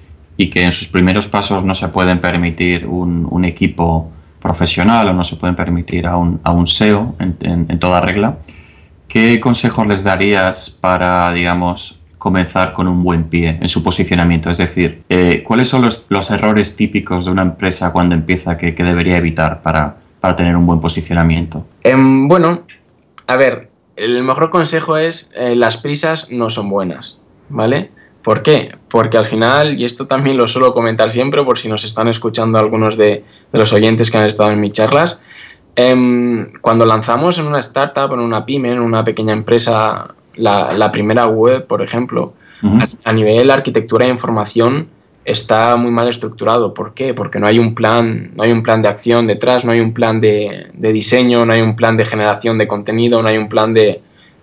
y que en sus primeros pasos no se pueden permitir un, un equipo profesional o no se pueden permitir a un, a un S E O en, en, en toda regla, ¿qué consejos les darías para, digamos, comenzar con un buen pie en su posicionamiento? Es decir, eh, ¿cuáles son los, los errores típicos de una empresa cuando empieza que, que debería evitar para, para tener un buen posicionamiento? Eh, bueno, a ver, el mejor consejo es eh, las prisas no son buenas, ¿vale? ¿Por qué? Porque al final, y esto también lo suelo comentar siempre por si nos están escuchando algunos de, de los oyentes que han estado en mis charlas, eh, cuando lanzamos en una startup, en una pyme, en una pequeña empresa, la, la primera web, por ejemplo, uh-huh. a, a nivel de arquitectura de información está muy mal estructurado. ¿Por qué? Porque no hay un plan, no hay un plan de acción detrás, no hay un plan de, de diseño, no hay un plan de generación de contenido, no hay un plan de,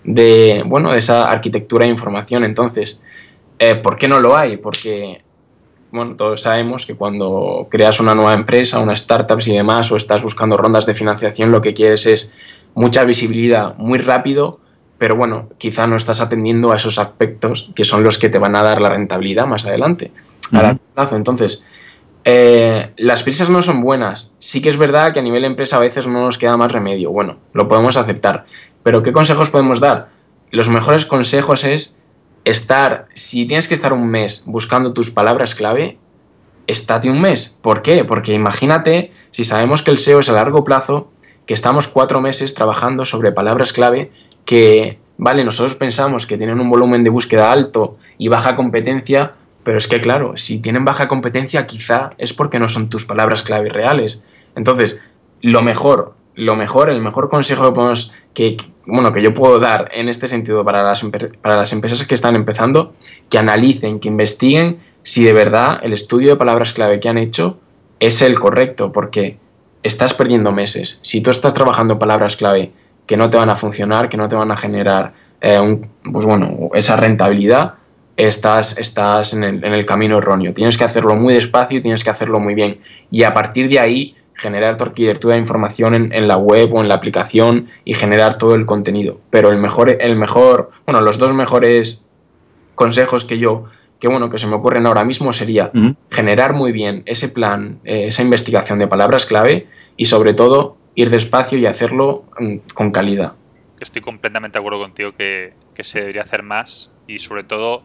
de bueno, de esa arquitectura de información. Entonces, eh, ¿por qué no lo hay? Porque, bueno, todos sabemos que cuando creas una nueva empresa, una startup y demás, o estás buscando rondas de financiación, lo que quieres es mucha visibilidad muy rápido, pero bueno, quizá no estás atendiendo a esos aspectos que son los que te van a dar la rentabilidad más adelante, uh-huh. a largo plazo. Entonces, eh, las prisas no son buenas. Sí que es verdad que a nivel empresa a veces no nos queda más remedio. Bueno, lo podemos aceptar. Pero ¿qué consejos podemos dar? Los mejores consejos es estar, si tienes que estar un mes buscando tus palabras clave, estate un mes. ¿Por qué? Porque imagínate, si sabemos que el S E O es a largo plazo, que estamos cuatro meses trabajando sobre palabras clave que, vale, nosotros pensamos que tienen un volumen de búsqueda alto y baja competencia, pero es que claro, si tienen baja competencia quizá es porque no son tus palabras clave reales. Entonces, lo mejor, lo mejor, el mejor consejo que podemos, que, bueno, que yo puedo dar en este sentido para las, para las empresas que están empezando, que analicen, que investiguen si de verdad el estudio de palabras clave que han hecho es el correcto, porque estás perdiendo meses. Si tú estás trabajando palabras clave que no te van a funcionar, que no te van a generar eh, un, pues bueno, esa rentabilidad, estás, estás en, el, en el camino erróneo. Tienes que hacerlo muy despacio y tienes que hacerlo muy bien. Y a partir de ahí, generar tu arquitectura de información en, en la web o en la aplicación y generar todo el contenido. Pero el mejor, el mejor, bueno, los dos mejores consejos que yo, que bueno, que se me ocurren ahora mismo sería uh-huh. generar muy bien ese plan, eh, esa investigación de palabras clave y sobre todo ir despacio y hacerlo con calidad. Estoy completamente de acuerdo contigo que, que se debería hacer más y sobre todo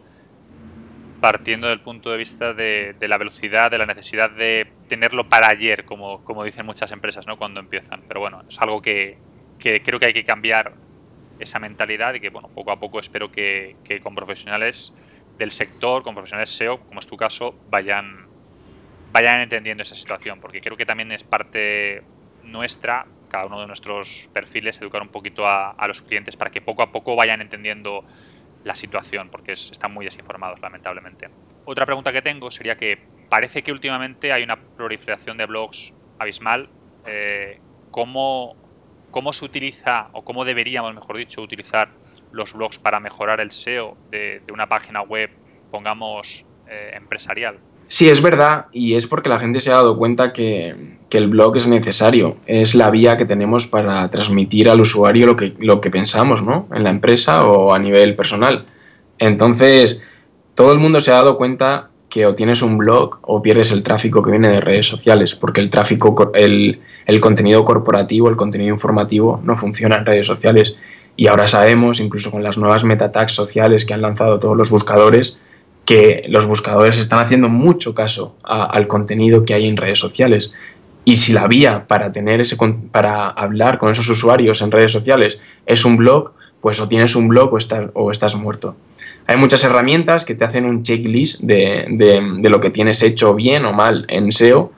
partiendo del punto de vista de, de la velocidad, de la necesidad de tenerlo para ayer, como, como dicen muchas empresas, ¿no? Cuando empiezan. Pero bueno, es algo que, que creo que hay que cambiar esa mentalidad y que bueno, poco a poco espero que, que con profesionales del sector, con profesionales S E O, como es tu caso, vayan, vayan entendiendo esa situación, porque creo que también es parte nuestra, cada uno de nuestros perfiles, educar un poquito a, a los clientes para que poco a poco vayan entendiendo la situación, porque es, están muy desinformados, lamentablemente. Otra pregunta que tengo sería que parece que últimamente hay una proliferación de blogs abismal. Eh, ¿cómo, ¿Cómo se utiliza, o cómo deberíamos, mejor dicho, utilizar los blogs para mejorar el S E O de, de una página web, pongamos, eh, empresarial? Sí, es verdad, y es porque la gente se ha dado cuenta que, que el blog es necesario, es la vía que tenemos para transmitir al usuario lo que, lo que pensamos, ¿no?, en la empresa o a nivel personal. Entonces, todo el mundo se ha dado cuenta que o tienes un blog o pierdes el tráfico que viene de redes sociales, porque el tráfico, el, el contenido corporativo, el contenido informativo no funciona en redes sociales. Y ahora sabemos, incluso con las nuevas meta tags sociales que han lanzado todos los buscadores, que los buscadores están haciendo mucho caso a, al contenido que hay en redes sociales. Y si la vía para, tener ese, para hablar con esos usuarios en redes sociales es un blog, pues o tienes un blog o estás, o estás muerto. Hay muchas herramientas que te hacen un checklist de, de, de lo que tienes hecho bien o mal en S E O,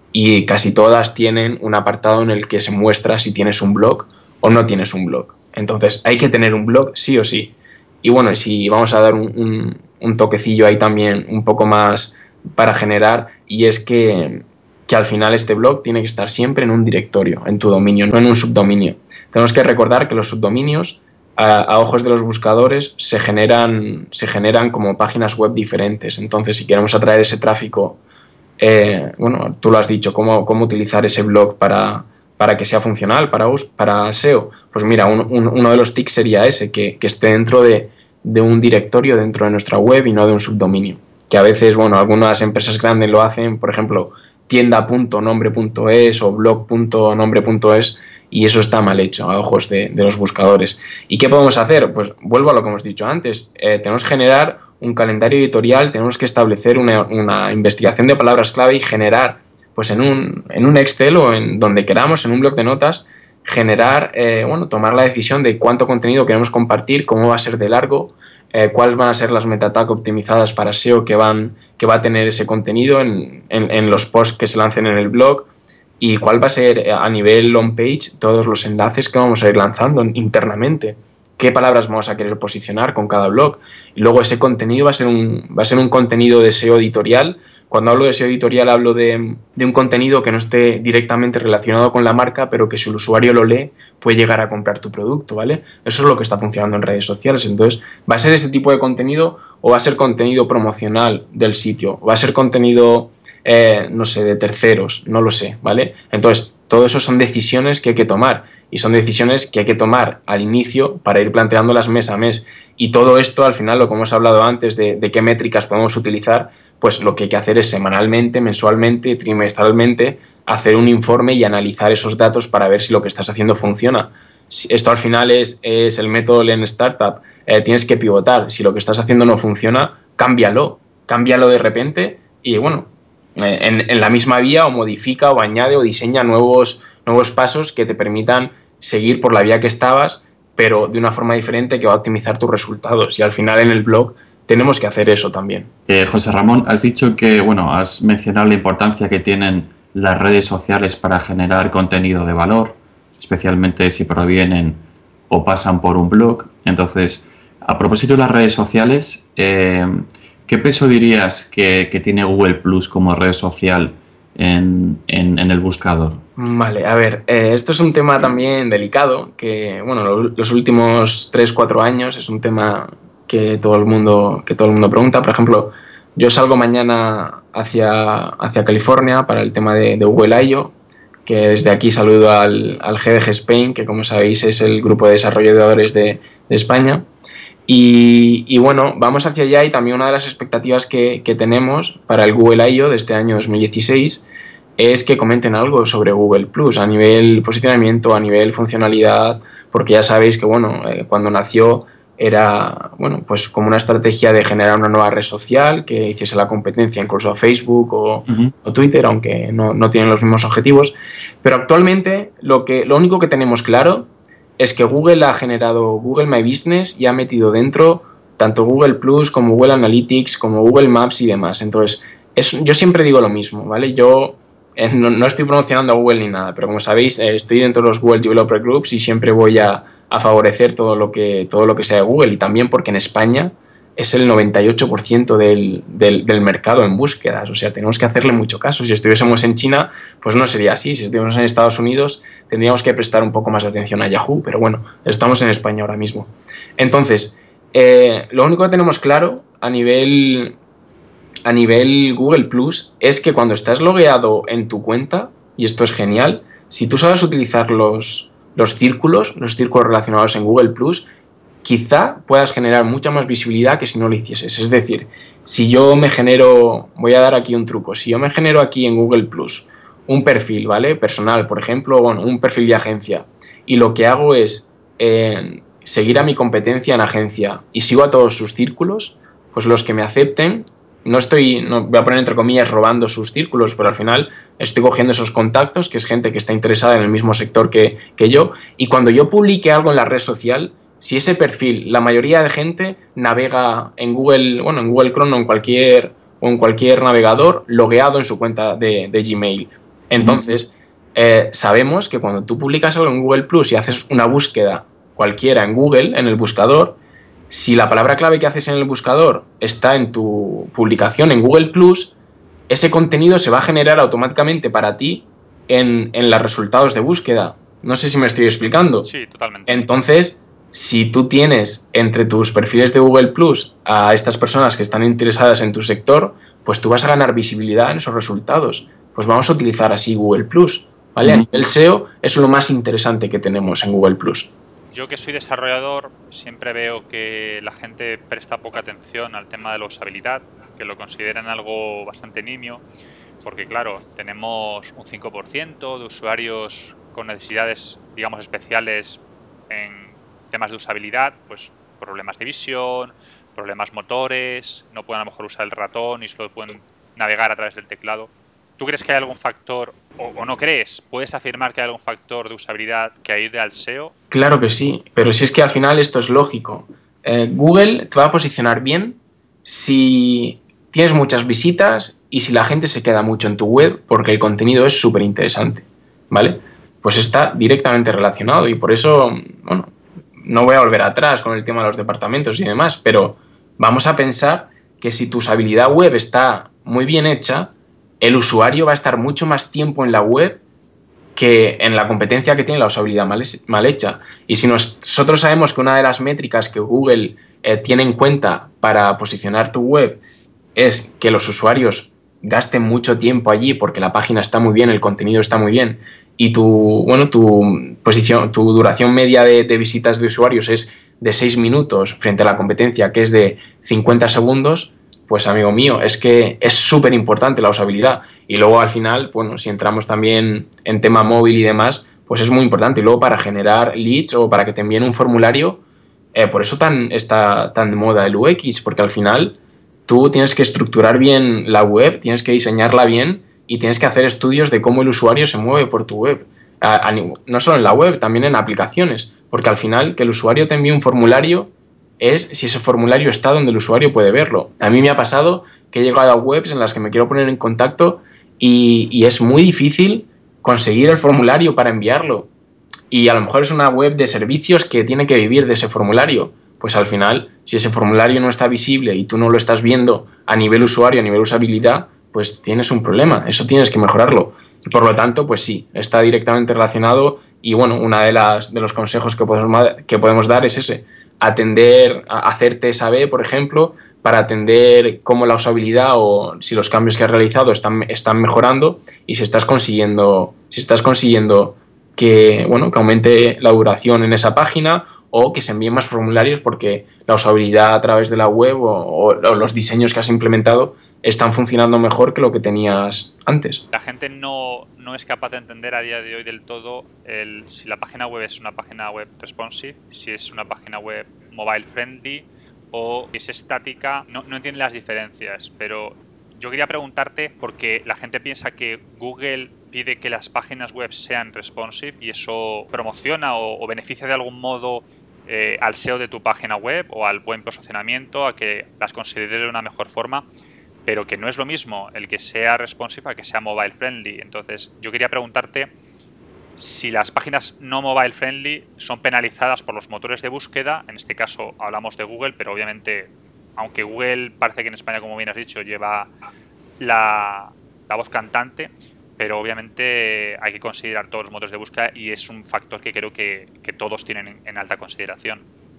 y casi todas tienen un apartado en el que se muestra si tienes un blog o no tienes un blog. Entonces hay que tener un blog sí o sí. Y bueno, si vamos a dar un, un, un toquecillo ahí también un poco más para generar, y es que, que al final este blog tiene que estar siempre en un directorio, en tu dominio, no en un subdominio. Tenemos que recordar que los subdominios, a, a ojos de los buscadores, se generan, se generan como páginas web diferentes. Entonces, si queremos atraer ese tráfico, eh, bueno, tú lo has dicho, cómo, cómo utilizar ese blog para, para que sea funcional, para, para S E O. Pues mira, un, un, uno de los tics sería ese, que, que esté dentro de, de un directorio dentro de nuestra web y no de un subdominio. Que a veces, bueno, algunas empresas grandes lo hacen, por ejemplo, tienda punto nombre punto es o blog punto nombre punto es, y eso está mal hecho a ojos de, de los buscadores. ¿Y qué podemos hacer? Pues vuelvo a lo que hemos dicho antes. Eh, tenemos que generar un calendario editorial, tenemos que establecer una, una investigación de palabras clave y generar, pues en un, en un Excel o en donde queramos, en un bloc de notas, generar, eh, bueno, tomar la decisión de cuánto contenido queremos compartir, cómo va a ser de largo, eh, cuáles van a ser las meta tag optimizadas para S E O que, van, que va a tener ese contenido en, en, en los posts que se lancen en el blog, y cuál va a ser a nivel on-page todos los enlaces que vamos a ir lanzando internamente, qué palabras vamos a querer posicionar con cada blog. Y luego ese contenido va a ser un, va a ser un contenido de S E O editorial. Cuando hablo de S E O editorial hablo de, de un contenido que no esté directamente relacionado con la marca, pero que si el usuario lo lee puede llegar a comprar tu producto, ¿vale? Eso es lo que está funcionando en redes sociales. Entonces, ¿va a ser ese tipo de contenido o va a ser contenido promocional del sitio? ¿Va a ser contenido, eh, no sé, de terceros? No lo sé, ¿vale? Entonces, todo eso son decisiones que hay que tomar, y son decisiones que hay que tomar al inicio para ir planteándolas mes a mes. Y todo esto, al final, lo que hemos hablado antes de, de qué métricas podemos utilizar, pues lo que hay que hacer es semanalmente, mensualmente, trimestralmente, hacer un informe y analizar esos datos para ver si lo que estás haciendo funciona. Esto al final es, es el método Lean Startup. Eh, tienes que pivotar. Si lo que estás haciendo no funciona, cámbialo. Cámbialo de repente y, bueno, eh, en, en la misma vía, o modifica o añade o diseña nuevos, nuevos pasos que te permitan seguir por la vía que estabas, pero de una forma diferente que va a optimizar tus resultados. Y al final en el blog tenemos que hacer eso también. Eh, José Ramón, has dicho que, bueno, has mencionado la importancia que tienen las redes sociales para generar contenido de valor, especialmente si provienen o pasan por un blog. Entonces, a propósito de las redes sociales, eh, ¿qué peso dirías que, que tiene Google Plus como red social en, en, en el buscador? Vale, a ver, eh, esto es un tema también delicado, que, bueno, los últimos tres cuatro años es un tema que todo el mundo, que todo el mundo pregunta. Por ejemplo, yo salgo mañana hacia, hacia California para el tema de, de Google I O, que desde aquí saludo al, al G D G Spain, que como sabéis es el grupo de desarrolladores de, de España. Y, y bueno, vamos hacia allá, y también una de las expectativas que, que tenemos para el Google I O de este año dos mil dieciséis es que comenten algo sobre Google Plus a nivel posicionamiento, a nivel funcionalidad, porque ya sabéis que, bueno, eh, cuando nació era, bueno, pues como una estrategia de generar una nueva red social que hiciese la competencia incluso a Facebook o, uh-huh. o Twitter, aunque no, no tienen los mismos objetivos. Pero actualmente lo, que, lo único que tenemos claro es que Google ha generado Google My Business y ha metido dentro tanto Google Plus como Google Analytics, como Google Maps y demás. Entonces, es, yo siempre digo lo mismo, ¿vale? Yo eh, no, no estoy promocionando a Google ni nada, pero como sabéis, eh, estoy dentro de los Google Developer Groups y siempre voy a, a favorecer todo lo, que, todo lo que sea de Google, y también porque en España es el noventa y ocho por ciento del, del, del mercado en búsquedas. O sea, tenemos que hacerle mucho caso. Si estuviésemos en China, pues no sería así. Si estuviésemos en Estados Unidos, tendríamos que prestar un poco más de atención a Yahoo, pero bueno, estamos en España ahora mismo. Entonces, eh, lo único que tenemos claro a nivel, a nivel Google Plus es que cuando estás logueado en tu cuenta, y esto es genial, si tú sabes utilizar los, los círculos, los círculos relacionados en Google Plus, quizá puedas generar mucha más visibilidad que si no lo hicieses. Es decir, si yo me genero, voy a dar aquí un truco, si yo me genero aquí en Google Plus un perfil, ¿vale? Personal, por ejemplo, bueno, un perfil de agencia, y lo que hago es eh, seguir a mi competencia en agencia y sigo a todos sus círculos, pues los que me acepten, no estoy, no voy a poner entre comillas, robando sus círculos, pero al final estoy cogiendo esos contactos, que es gente que está interesada en el mismo sector que, que yo, y cuando yo publique algo en la red social, si ese perfil, la mayoría de gente navega en Google, bueno, en Google Chrome o en cualquier, o en cualquier navegador logueado en su cuenta de, de Gmail. Entonces, eh, sabemos que cuando tú publicas algo en Google Plus y haces una búsqueda cualquiera en Google, en el buscador, si la palabra clave que haces en el buscador está en tu publicación en Google Plus, ese contenido se va a generar automáticamente para ti en, en los resultados de búsqueda. No sé si me estoy explicando. Sí, totalmente. Entonces, si tú tienes entre tus perfiles de Google Plus a estas personas que están interesadas en tu sector, pues tú vas a ganar visibilidad en esos resultados. Pues vamos a utilizar así Google Plus, ¿vale? A nivel S E O es lo más interesante que tenemos en Google Plus. Yo, que soy desarrollador, siempre veo que la gente presta poca atención al tema de la usabilidad, que lo consideran algo bastante nimio, porque claro, tenemos un cinco por ciento de usuarios con necesidades, digamos, especiales en temas de usabilidad, pues problemas de visión, problemas motores, no pueden a lo mejor usar el ratón y solo pueden navegar a través del teclado. ¿Tú crees que hay algún factor, o, o no crees, puedes afirmar que hay algún factor de usabilidad que ayude al S E O? Claro que sí, pero si es que al final esto es lógico. Eh, Google te va a posicionar bien si tienes muchas visitas y si la gente se queda mucho en tu web porque el contenido es súper interesante, ¿vale? Pues está directamente relacionado y por eso, bueno, no voy a volver atrás con el tema de los departamentos y demás, pero vamos a pensar que si tu usabilidad web está muy bien hecha, el usuario va a estar mucho más tiempo en la web que en la competencia que tiene la usabilidad mal, mal hecha. Y si nosotros sabemos que una de las métricas que Google eh, tiene en cuenta para posicionar tu web es que los usuarios gasten mucho tiempo allí porque la página está muy bien, el contenido está muy bien, y tu, bueno, tu, posición, tu duración media de, de visitas de usuarios es de seis minutos frente a la competencia que es de cincuenta segundos, pues amigo mío, es que es súper importante la usabilidad. Y luego al final, bueno, si entramos también en tema móvil y demás, pues es muy importante. Y luego para generar leads o para que te envíen un formulario, eh, por eso tan, está tan de moda el U X, porque al final tú tienes que estructurar bien la web, tienes que diseñarla bien y tienes que hacer estudios de cómo el usuario se mueve por tu web. A, a, no solo en la web, también en aplicaciones, porque al final que el usuario te envíe un formulario es si ese formulario está donde el usuario puede verlo. A mí me ha pasado que he llegado a webs en las que me quiero poner en contacto y, y es muy difícil conseguir el formulario para enviarlo. Y a lo mejor es una web de servicios que tiene que vivir de ese formulario. Pues al final, si ese formulario no está visible y tú no lo estás viendo a nivel usuario, a nivel usabilidad, pues tienes un problema. Eso tienes que mejorarlo. Y por lo tanto, pues sí, está directamente relacionado. Y bueno, uno de, las, de los consejos que podemos, que podemos dar es ese: atender, a hacer test A B, por ejemplo, para atender cómo la usabilidad o si los cambios que has realizado están, están mejorando y si estás consiguiendo, si estás consiguiendo que, bueno, que aumente la duración en esa página o que se envíen más formularios porque la usabilidad a través de la web o, o, o los diseños que has implementado están funcionando mejor que lo que tenías antes. La gente no, no es capaz de entender a día de hoy del todo el, si la página web es una página web responsive, si es una página web mobile friendly o si es estática. No, no entiende las diferencias, pero yo quería preguntarte porque la gente piensa que Google pide que las páginas web sean responsive y eso promociona o, o beneficia de algún modo eh, al S E O de tu página web o al buen posicionamiento, a que las considere de una mejor forma, pero que no es lo mismo el que sea responsive a que sea mobile friendly. Entonces, yo quería preguntarte si las páginas no mobile friendly son penalizadas por los motores de búsqueda. En este caso hablamos de Google, pero obviamente, aunque Google parece que en España, como bien has dicho, lleva la, la voz cantante, pero obviamente hay que considerar todos los motores de búsqueda y es un factor que creo que, que todos tienen en, en alta consideración.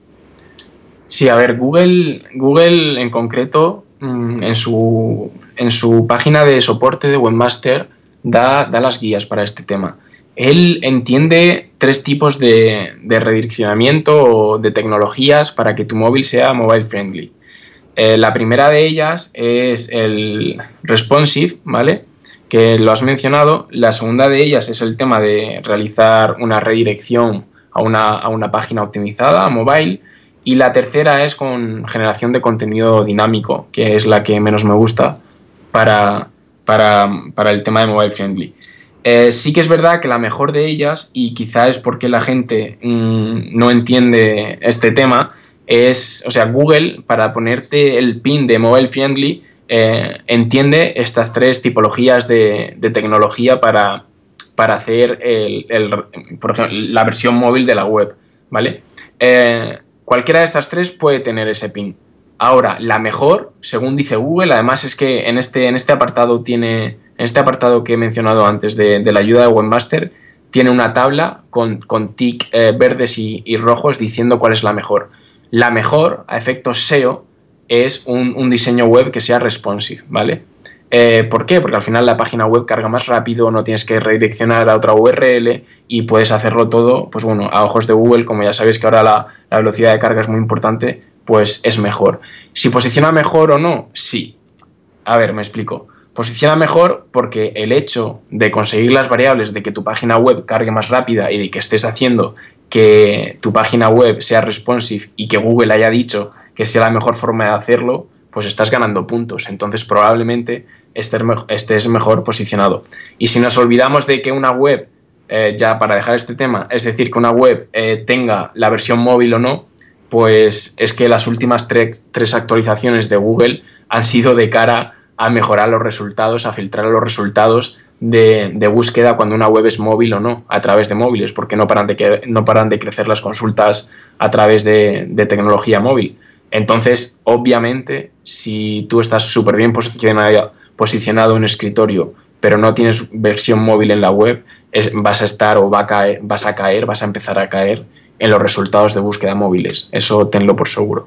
Sí, a ver, Google, Google en concreto, en su, en su página de soporte de Webmaster, da, da las guías para este tema. Él entiende tres tipos de, de redireccionamiento o de tecnologías para que tu móvil sea mobile friendly. Eh, la primera de ellas es el responsive, ¿vale?, que lo has mencionado. La segunda de ellas es el tema de realizar una redirección a una, a una página optimizada, a mobile. Y la tercera es con generación de contenido dinámico, que es la que menos me gusta para, para, para el tema de mobile friendly. Eh, sí que es verdad que la mejor de ellas, y quizá es porque la gente mmm, no entiende este tema, es, o sea, Google, para ponerte el pin de mobile friendly, eh, entiende estas tres tipologías de, de tecnología para, para hacer el, el, por ejemplo, la versión móvil de la web, ¿vale? Eh, cualquiera de estas tres puede tener ese pin. Ahora, la mejor, según dice Google, además es que en este, en este apartado tiene... En este apartado que he mencionado antes de, de la ayuda de Webmaster, tiene una tabla con, con tic eh, verdes y, y rojos diciendo cuál es la mejor. La mejor, a efectos S E O, es un, un diseño web que sea responsive, ¿vale? Eh, ¿Por qué? Porque al final la página web carga más rápido, no tienes que redireccionar a otra U R L y puedes hacerlo todo, pues bueno, a ojos de Google, como ya sabéis que ahora la, la velocidad de carga es muy importante, pues es mejor. ¿Si posiciona mejor o no? Sí. A ver, me explico. Posiciona mejor porque el hecho de conseguir las variables de que tu página web cargue más rápida y de que estés haciendo que tu página web sea responsive y que Google haya dicho que sea la mejor forma de hacerlo, pues estás ganando puntos. Entonces probablemente estés mejor posicionado. Y si nos olvidamos de que una web, eh, ya para dejar este tema, es decir, que una web eh, tenga la versión móvil o no, pues es que las últimas tre- tres actualizaciones de Google han sido de cara a mejorar los resultados, a filtrar los resultados de, de búsqueda cuando una web es móvil o no, a través de móviles, porque no paran de, que, no paran de crecer las consultas a través de, de tecnología móvil. Entonces, obviamente, si tú estás súper bien posicionado, posicionado en escritorio, pero no tienes versión móvil en la web, es, vas a estar o va a caer, vas a caer, vas a empezar a caer en los resultados de búsqueda móviles. Eso tenlo por seguro.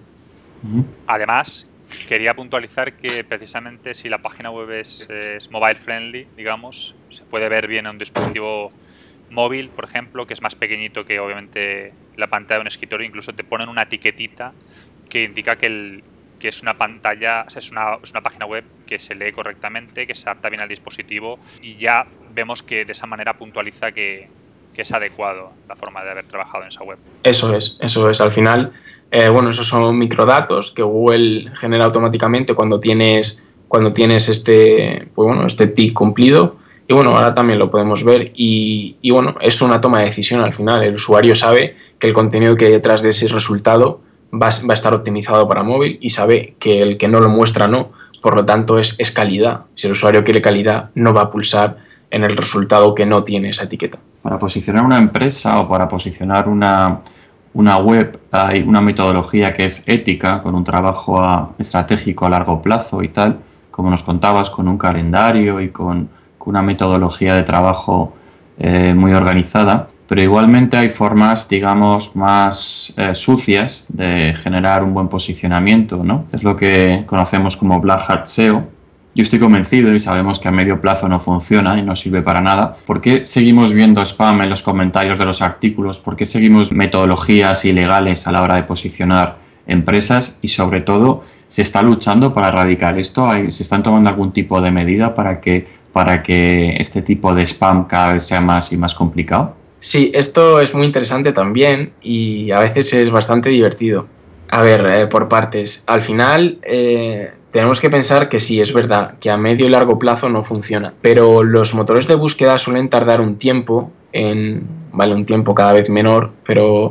Además, quería puntualizar que precisamente si la página web es, es mobile friendly, digamos, se puede ver bien en un dispositivo móvil, por ejemplo, que es más pequeñito que obviamente la pantalla de un escritorio. Incluso te ponen una etiquetita que indica que, el, que es una pantalla, o sea, es una, es una página web que se lee correctamente, que se adapta bien al dispositivo, y ya vemos que de esa manera puntualiza que, que es adecuado la forma de haber trabajado en esa web. Eso es, eso es. Al final, eh, bueno, esos son microdatos que Google genera automáticamente cuando tienes, cuando tienes este, pues bueno, este tick cumplido. Y bueno, ahora también lo podemos ver y, y bueno, es una toma de decisión al final. El usuario sabe que el contenido que hay detrás de ese resultado va, va a estar optimizado para móvil y sabe que el que no lo muestra no. Por lo tanto, es, es calidad. Si el usuario quiere calidad, no va a pulsar en el resultado que no tiene esa etiqueta. Para posicionar una empresa o para posicionar una, una web hay una metodología que es ética, con un trabajo a, estratégico a largo plazo y tal, como nos contabas, con un calendario y con, con una metodología de trabajo eh, muy organizada. Pero igualmente hay formas, digamos, más eh, sucias de generar un buen posicionamiento, ¿no? Es lo que conocemos como Black Hat S E O. Yo estoy convencido y sabemos que a medio plazo no funciona y no sirve para nada. ¿Por qué seguimos viendo spam en los comentarios de los artículos? ¿Por qué seguimos metodologías ilegales a la hora de posicionar empresas? Y sobre todo, ¿se está luchando para erradicar esto? ¿Se están tomando algún tipo de medida para que, para que este tipo de spam cada vez sea más y más complicado? Sí, esto es muy interesante también y a veces es bastante divertido. A ver, eh, por partes. Al final eh, tenemos que pensar que sí, es verdad que a medio y largo plazo no funciona, pero los motores de búsqueda suelen tardar un tiempo, en, vale, un tiempo cada vez menor, pero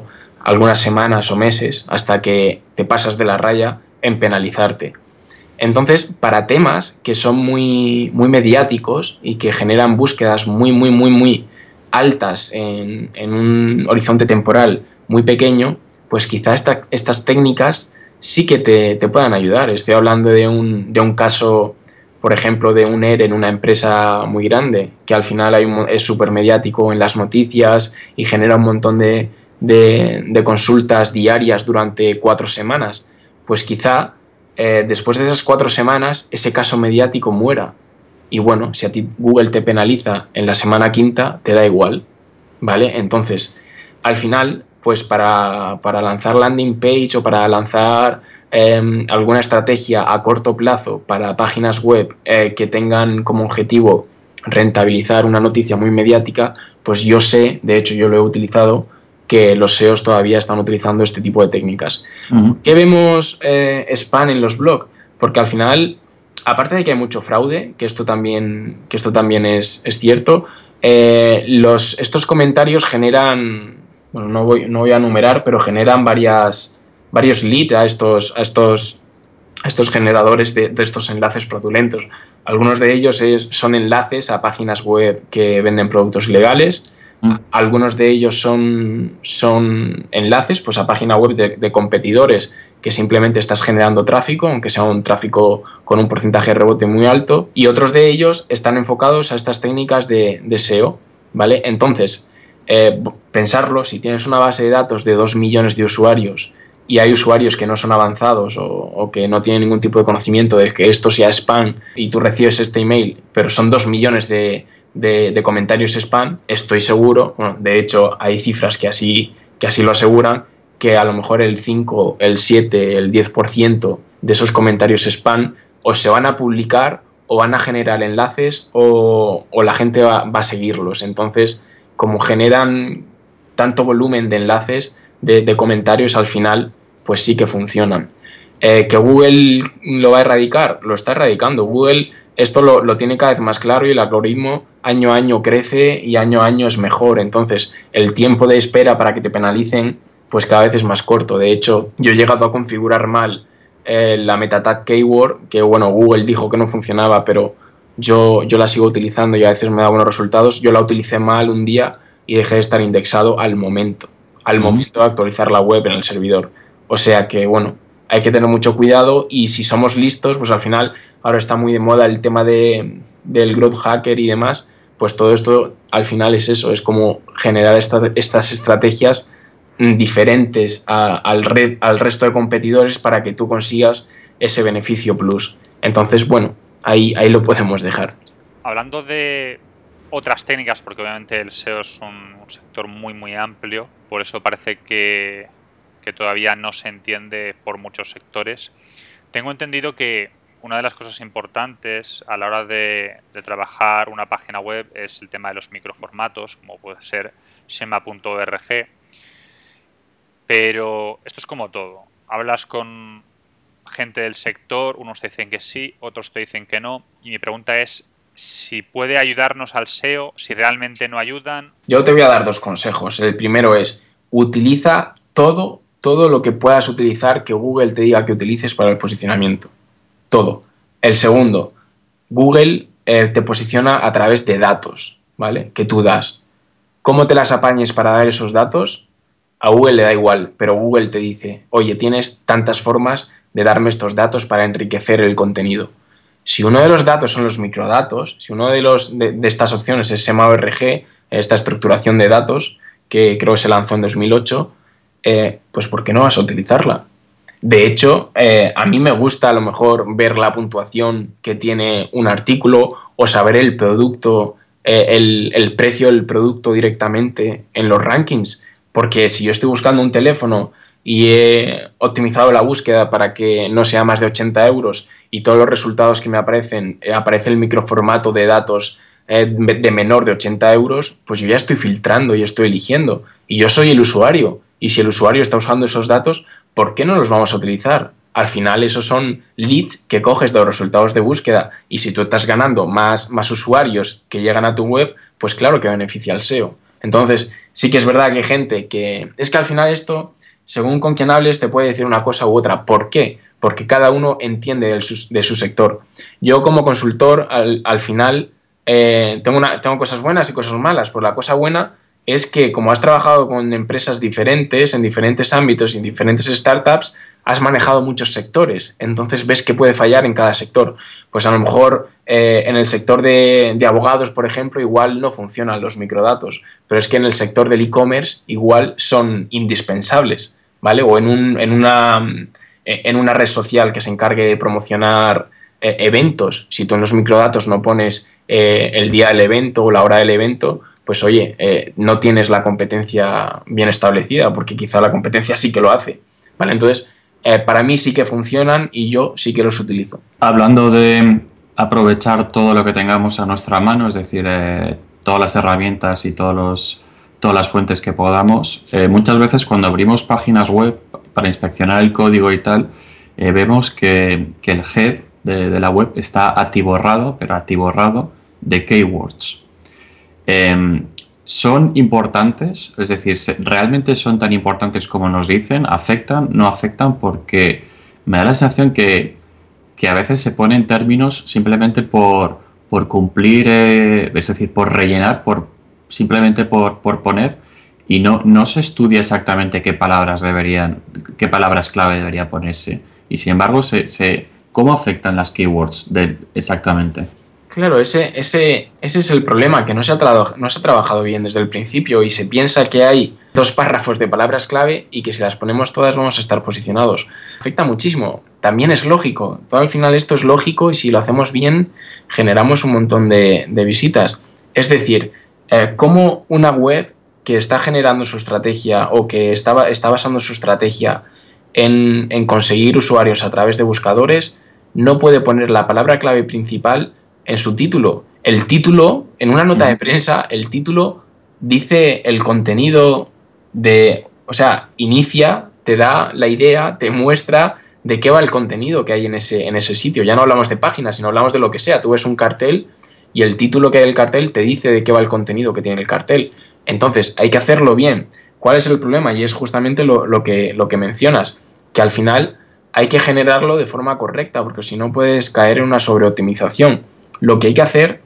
algunas semanas o meses hasta que te pasas de la raya en penalizarte. Entonces, para temas que son muy, muy mediáticos y que generan búsquedas muy, muy, muy, muy altas en, en un horizonte temporal muy pequeño, pues quizá esta, estas técnicas sí que te, te puedan ayudar. Estoy hablando de un, de un caso, por ejemplo, de un E R E en una empresa muy grande, que al final hay un, es súper mediático en las noticias y genera un montón de, de, de consultas diarias durante cuatro semanas. Pues quizá eh, después de esas cuatro semanas ese caso mediático muera. Y bueno, si a ti Google te penaliza en la semana quinta, te da igual, ¿vale? Entonces, al final, pues para, para lanzar landing page o para lanzar eh, alguna estrategia a corto plazo para páginas web eh, que tengan como objetivo rentabilizar una noticia muy mediática, pues yo sé, de hecho yo lo he utilizado, que los S E Os todavía están utilizando este tipo de técnicas. Uh-huh. ¿Qué vemos eh, spam en los blogs? Porque al final, aparte de que hay mucho fraude, que esto también, que esto también es, es cierto, eh, los, estos comentarios generan, bueno, no voy, no voy a enumerar, pero generan varias, varios leads a estos, a estos, a estos generadores de, de estos enlaces fraudulentos. Algunos de ellos es, son enlaces a páginas web que venden productos ilegales. Algunos de ellos son, son enlaces pues, a página web de, de competidores que simplemente estás generando tráfico, aunque sea un tráfico con un porcentaje de rebote muy alto, y otros de ellos están enfocados a estas técnicas de, de S E O, ¿vale? Entonces, eh, pensarlo, si tienes una base de datos de dos millones de usuarios y hay usuarios que no son avanzados o, o que no tienen ningún tipo de conocimiento de que esto sea spam y tú recibes este email, pero son dos millones de De, de comentarios spam, estoy seguro, bueno, de hecho hay cifras que así, que así lo aseguran, que a lo mejor el cinco, el siete, el diez por ciento de esos comentarios spam o se van a publicar o van a generar enlaces o, o la gente va, va a seguirlos. Entonces, como generan tanto volumen de enlaces, de, de comentarios, al final, pues sí que funcionan. Eh, ¿Que Google lo va a erradicar? Lo está erradicando. Google esto lo, lo tiene cada vez más claro y el algoritmo año a año crece y año a año es mejor. Entonces, el tiempo de espera para que te penalicen, pues cada vez es más corto. De hecho, yo he llegado a configurar mal eh, la meta tag keyword, que bueno, Google dijo que no funcionaba, pero yo, yo la sigo utilizando y a veces me da buenos resultados. Yo la utilicé mal un día y dejé de estar indexado al momento, al momento de actualizar la web en el servidor. O sea que, bueno, hay que tener mucho cuidado y si somos listos, pues al final ahora está muy de moda el tema de, del growth hacker y demás, pues todo esto al final es eso, es como generar estas, estas estrategias diferentes a, al, re, al resto de competidores para que tú consigas ese beneficio plus. Entonces, bueno, ahí, ahí lo podemos dejar. Hablando de otras técnicas, porque obviamente el S E O es un, un sector muy muy amplio, por eso parece que, que todavía no se entiende por muchos sectores. Tengo entendido que una de las cosas importantes a la hora de, de trabajar una página web es el tema de los microformatos, como puede ser Shema punto org. Pero esto es como todo. Hablas con gente del sector, unos te dicen que sí, otros te dicen que no. Y mi pregunta es si puede ayudarnos al S E O, si realmente no ayudan. Yo te voy a dar dos consejos. El primero es, utiliza todo, todo lo que puedas utilizar que Google te diga que utilices para el posicionamiento. Todo. El segundo, Google eh, te posiciona a través de datos, ¿vale? Que tú das. ¿Cómo te las apañes para dar esos datos? A Google le da igual, pero Google te dice, oye, tienes tantas formas de darme estos datos para enriquecer el contenido. Si uno de los datos son los microdatos, si uno de, los, de, de estas opciones es Shema punto org, esta estructuración de datos, que creo que se lanzó en dos mil ocho, eh, pues ¿por qué no vas a utilizarla? De hecho, eh, a mí me gusta a lo mejor ver la puntuación que tiene un artículo o saber el producto, eh, el, el precio del producto directamente en los rankings, porque si yo estoy buscando un teléfono y he optimizado la búsqueda para que no sea más de ochenta euros y todos los resultados que me aparecen, eh, aparece el microformato de datos eh, de menor de ochenta euros, pues yo ya estoy filtrando y estoy eligiendo. Y yo soy el usuario. Y si el usuario está usando esos datos, ¿por qué no los vamos a utilizar? Al final esos son leads que coges de los resultados de búsqueda y si tú estás ganando más, más usuarios que llegan a tu web, pues claro que beneficia al S E O. Entonces sí que es verdad que hay gente que... Es que al final esto según con quién hables, te puede decir una cosa u otra. ¿Por qué? Porque cada uno entiende de su, de su sector. Yo como consultor, al, al final, eh, tengo, una, tengo cosas buenas y cosas malas. Pues la cosa buena es que como has trabajado con empresas diferentes, en diferentes ámbitos y en diferentes startups, has manejado muchos sectores. Entonces ves qué puede fallar en cada sector. Pues a lo mejor eh, en el sector de, de abogados, por ejemplo, igual no funcionan los microdatos, pero es que en el sector del e-commerce igual son indispensables, ¿vale? O en, un, en, una, en una red social que se encargue de promocionar eh, eventos. Si tú en los microdatos no pones eh, el día del evento o la hora del evento, pues oye, eh, no tienes la competencia bien establecida, porque quizá la competencia sí que lo hace, ¿vale? Entonces, eh, para mí sí que funcionan y yo sí que los utilizo. Hablando de aprovechar todo lo que tengamos a nuestra mano, es decir, eh, todas las herramientas y todos los, todas las fuentes que podamos, eh, muchas veces cuando abrimos páginas web para inspeccionar el código y tal, eh, vemos que, que el head de, de la web está atiborrado, pero atiborrado de keywords. Eh, ¿Son importantes? Es decir, ¿realmente son tan importantes como nos dicen? ¿Afectan? ¿No afectan? Porque me da la sensación que, que a veces se ponen términos simplemente por, por cumplir, eh, es decir, por rellenar, por simplemente por, por poner, y no, no se estudia exactamente qué palabras deberían, qué palabras clave debería ponerse. Y sin embargo, se, se, ¿cómo afectan las keywords de, exactamente? Claro, ese, ese, ese es el problema, que no se, ha tra- no se ha trabajado bien desde el principio y se piensa que hay dos párrafos de palabras clave y que si las ponemos todas vamos a estar posicionados. Afecta muchísimo, también es lógico, todo al final esto es lógico y si lo hacemos bien generamos un montón de, de visitas. Es decir, eh, cómo una web que está generando su estrategia o que está, está basando su estrategia en, en conseguir usuarios a través de buscadores no puede poner la palabra clave principal en su título. El título, en una nota de prensa, el título dice el contenido de, o sea, inicia, te da la idea, te muestra de qué va el contenido que hay en ese, en ese sitio. Ya no hablamos de páginas, sino hablamos de lo que sea. Tú ves un cartel y el título que hay del cartel te dice de qué va el contenido que tiene el cartel. Entonces, hay que hacerlo bien. ¿Cuál es el problema? Y es justamente lo, lo, que, lo que mencionas, que al final hay que generarlo de forma correcta, porque si no puedes caer en una sobreoptimización. Lo que hay que hacer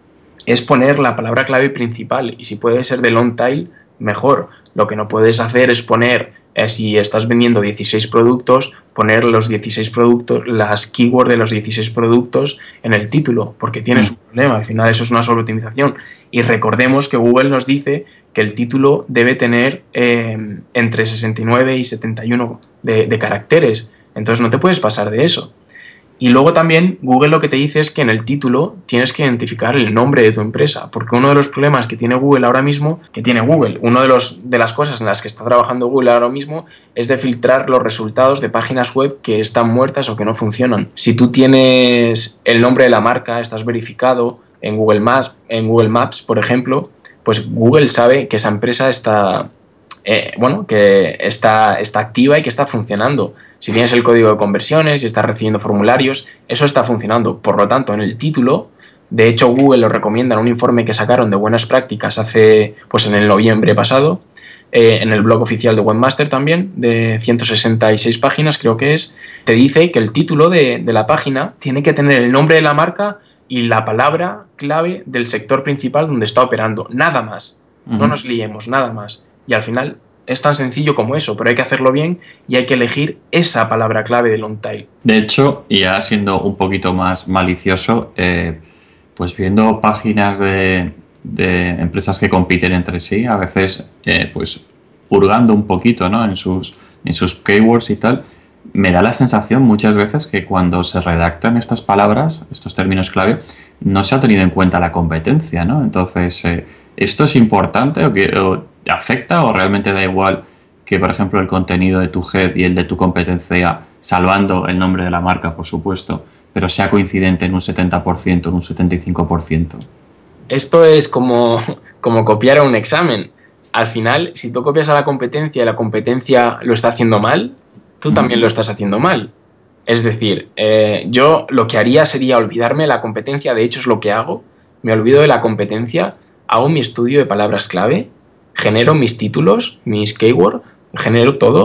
es poner la palabra clave principal y si puede ser de long tail, mejor. Lo que no puedes hacer es poner, eh, si estás vendiendo dieciséis productos, poner los dieciséis productos, las keywords de los dieciséis productos en el título, porque tienes mm. un problema. Al final eso es una sobreoptimización. Y recordemos que Google nos dice que el título debe tener eh, entre sesenta y nueve y setenta y uno de, de caracteres. Entonces no te puedes pasar de eso. Y luego también Google lo que te dice es que en el título tienes que identificar el nombre de tu empresa, porque uno de los problemas que tiene Google ahora mismo, que tiene Google, una de, los, de las cosas en las que está trabajando Google ahora mismo es de filtrar los resultados de páginas web que están muertas o que no funcionan. Si tú tienes el nombre de la marca, estás verificado en Google Maps, en Google Maps, por ejemplo, pues Google sabe que esa empresa está, eh, bueno, que está, está activa y que está funcionando. Si tienes el código de conversiones y estás recibiendo formularios, eso está funcionando. Por lo tanto, en el título, de hecho Google lo recomienda en un informe que sacaron de buenas prácticas hace, pues en el noviembre pasado, eh, en el blog oficial de Webmaster también, de ciento sesenta y seis páginas creo que es, te dice que el título de, de la página tiene que tener el nombre de la marca y la palabra clave del sector principal donde está operando. Nada más. Uh-huh. No nos liemos, nada más. Y al final es tan sencillo como eso, pero hay que hacerlo bien y hay que elegir esa palabra clave de long tail. De hecho, y ya siendo un poquito más malicioso, eh, pues viendo páginas de, de empresas que compiten entre sí, a veces eh, pues hurgando un poquito, ¿no? en, sus, en sus keywords y tal, me da la sensación muchas veces que cuando se redactan estas palabras, estos términos clave, no se ha tenido en cuenta la competencia, ¿no? Entonces, eh, ¿esto es importante o, que, o afecta o realmente da igual que, por ejemplo, el contenido de tu head y el de tu competencia, salvando el nombre de la marca, por supuesto, pero sea coincidente en un setenta por ciento, en un setenta y cinco por ciento? Esto es como, como copiar a un examen. Al final, si tú copias a la competencia y la competencia lo está haciendo mal, tú también lo estás haciendo mal. Es decir, eh, yo lo que haría sería olvidarme de la competencia, de hecho es lo que hago, me olvido de la competencia, hago mi estudio de palabras clave, genero mis títulos, mis keywords, genero todo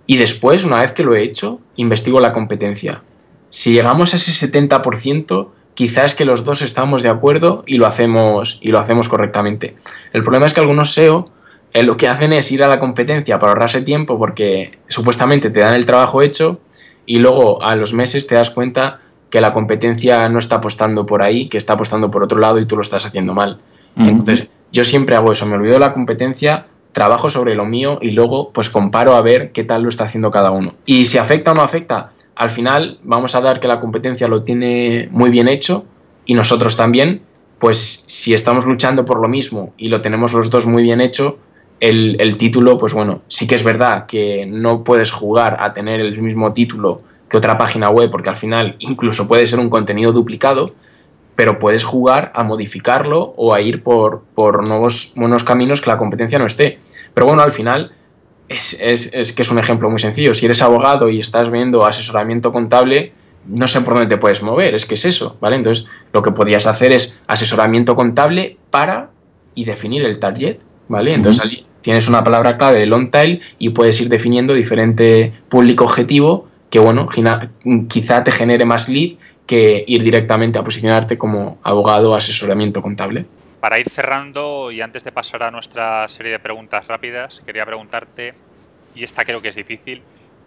Y después, una vez que lo he hecho, investigo la competencia. Si llegamos a ese setenta por ciento, quizás es que los dos estamos de acuerdo y lo hacemos, y lo hacemos correctamente. El problema es que algunos S E O eh, lo que hacen es ir a la competencia para ahorrarse tiempo porque supuestamente te dan el trabajo hecho y luego a los meses te das cuenta que la competencia no está apostando por ahí, que está apostando por otro lado y tú lo estás haciendo mal. Uh-huh. Entonces, yo siempre hago eso, me olvido de la competencia, trabajo sobre lo mío y luego pues comparo a ver qué tal lo está haciendo cada uno. Y si afecta o no afecta, al final vamos a dar que la competencia lo tiene muy bien hecho y nosotros también, pues si estamos luchando por lo mismo y lo tenemos los dos muy bien hecho, el, el título, pues bueno, sí que es verdad que no puedes jugar a tener el mismo título que otra página web, porque al final incluso puede ser un contenido duplicado, pero puedes jugar a modificarlo o a ir por, por nuevos buenos caminos que la competencia no esté. Pero bueno, al final es, es, es que es un ejemplo muy sencillo. Si eres abogado y estás viendo asesoramiento contable, no sé por dónde te puedes mover, es que es eso, ¿vale? Entonces, lo que podrías hacer es asesoramiento contable para y definir el target, ¿vale? Entonces, uh-huh. tienes una palabra clave de long tail y puedes ir definiendo diferente público objetivo que, bueno, quizá te genere más lead que ir directamente a posicionarte como abogado o asesoramiento contable. Para ir cerrando y antes de pasar a nuestra serie de preguntas rápidas, quería preguntarte, y esta creo que es difícil,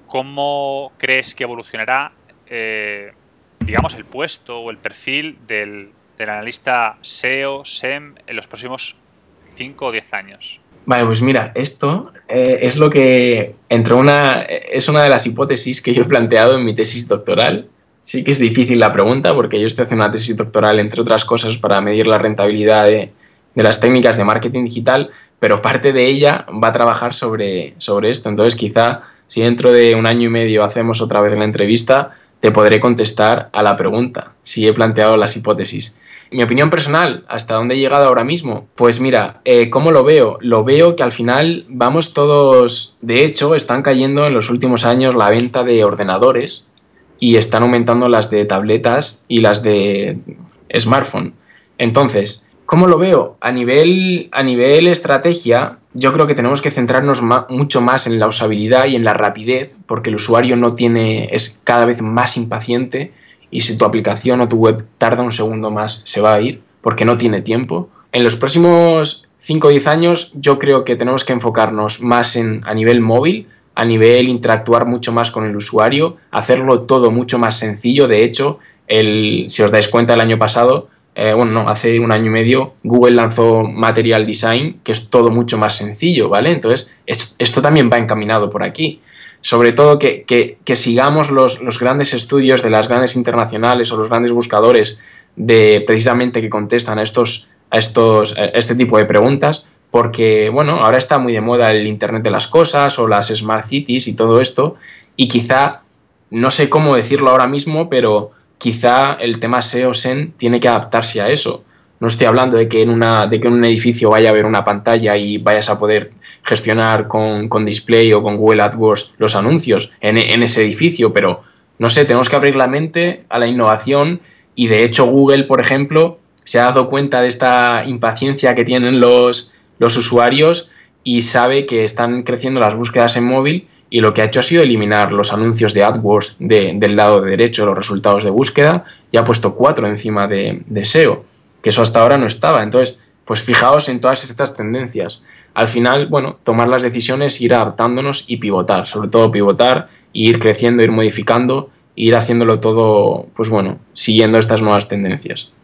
¿cómo crees que evolucionará, eh, digamos, el puesto o el perfil del, del analista S E O, S E M en los próximos cinco o diez años? Vale, pues mira, esto eh, es lo que entre una es una de las hipótesis que yo he planteado en mi tesis doctoral. Sí que es difícil la pregunta porque yo estoy haciendo una tesis doctoral, entre otras cosas, para medir la rentabilidad de, de las técnicas de marketing digital, pero parte de ella va a trabajar sobre, sobre esto. Entonces, quizá si dentro de un año y medio hacemos otra vez la entrevista, te podré contestar a la pregunta, si he planteado las hipótesis. Mi opinión personal, ¿hasta dónde he llegado ahora mismo? Pues mira, eh, ¿cómo lo veo? Lo veo que al final vamos todos... De hecho, están cayendo en los últimos años la venta de ordenadores y están aumentando las de tabletas y las de smartphone. Entonces, ¿cómo lo veo? A nivel, a nivel estrategia, yo creo que tenemos que centrarnos ma- mucho más en la usabilidad y en la rapidez, porque el usuario no tiene, es cada vez más impaciente. Y si tu aplicación o tu web tarda un segundo más, se va a ir porque no tiene tiempo. En los próximos cinco o diez años yo creo que tenemos que enfocarnos más en, a nivel móvil, a nivel interactuar mucho más con el usuario, hacerlo todo mucho más sencillo. De hecho, el, si os dais cuenta, el año pasado, eh, bueno, no, hace un año y medio, Google lanzó Material Design, que es todo mucho más sencillo, ¿vale? Entonces, es, esto también va encaminado por aquí. Sobre todo que, que, que sigamos los, los grandes estudios de las grandes internacionales o los grandes buscadores de precisamente que contestan a estos, a estos a este tipo de preguntas, porque bueno, ahora está muy de moda el Internet de las cosas o las Smart Cities y todo esto, y quizá, no sé cómo decirlo ahora mismo, pero quizá el tema S E O S E M tiene que adaptarse a eso. No estoy hablando de que en, una, de que en un edificio vaya a haber una pantalla y vayas a poder gestionar con, con Display o con Google AdWords los anuncios en, en ese edificio, pero no sé, tenemos que abrir la mente a la innovación y de hecho Google, por ejemplo, se ha dado cuenta de esta impaciencia que tienen los, los usuarios y sabe que están creciendo las búsquedas en móvil y lo que ha hecho ha sido eliminar los anuncios de AdWords de, del lado derecho, los resultados de búsqueda, y ha puesto cuatro encima de, de S E O, que eso hasta ahora no estaba. Entonces, pues fijaos en todas estas tendencias. Al final, bueno, tomar las decisiones, ir adaptándonos y pivotar, sobre todo pivotar, ir creciendo, ir modificando, ir haciéndolo todo, pues bueno, siguiendo estas nuevas tendencias.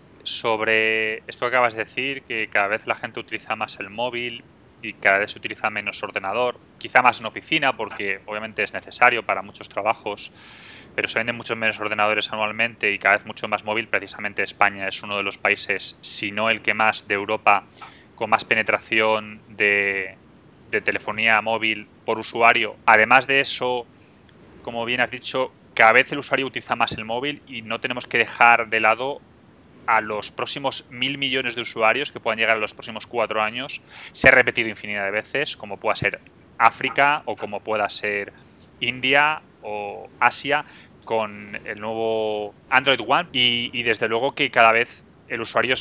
Sobre esto que acabas de decir, que cada vez la gente utiliza más el móvil y cada vez se utiliza menos ordenador, quizá más en oficina porque obviamente es necesario para muchos trabajos, pero se venden muchos menos ordenadores anualmente y cada vez mucho más móvil. Precisamente España es uno de los países, si no el que más, de Europa con más penetración de, de telefonía móvil por usuario. Además de eso, como bien has dicho, cada vez el usuario utiliza más el móvil y no tenemos que dejar de lado a los próximos mil millones de usuarios que puedan llegar en los próximos cuatro años. Se ha repetido infinidad de veces, como pueda ser África o como pueda ser India o Asia, con el nuevo Android One y, y desde luego que cada vez el usuario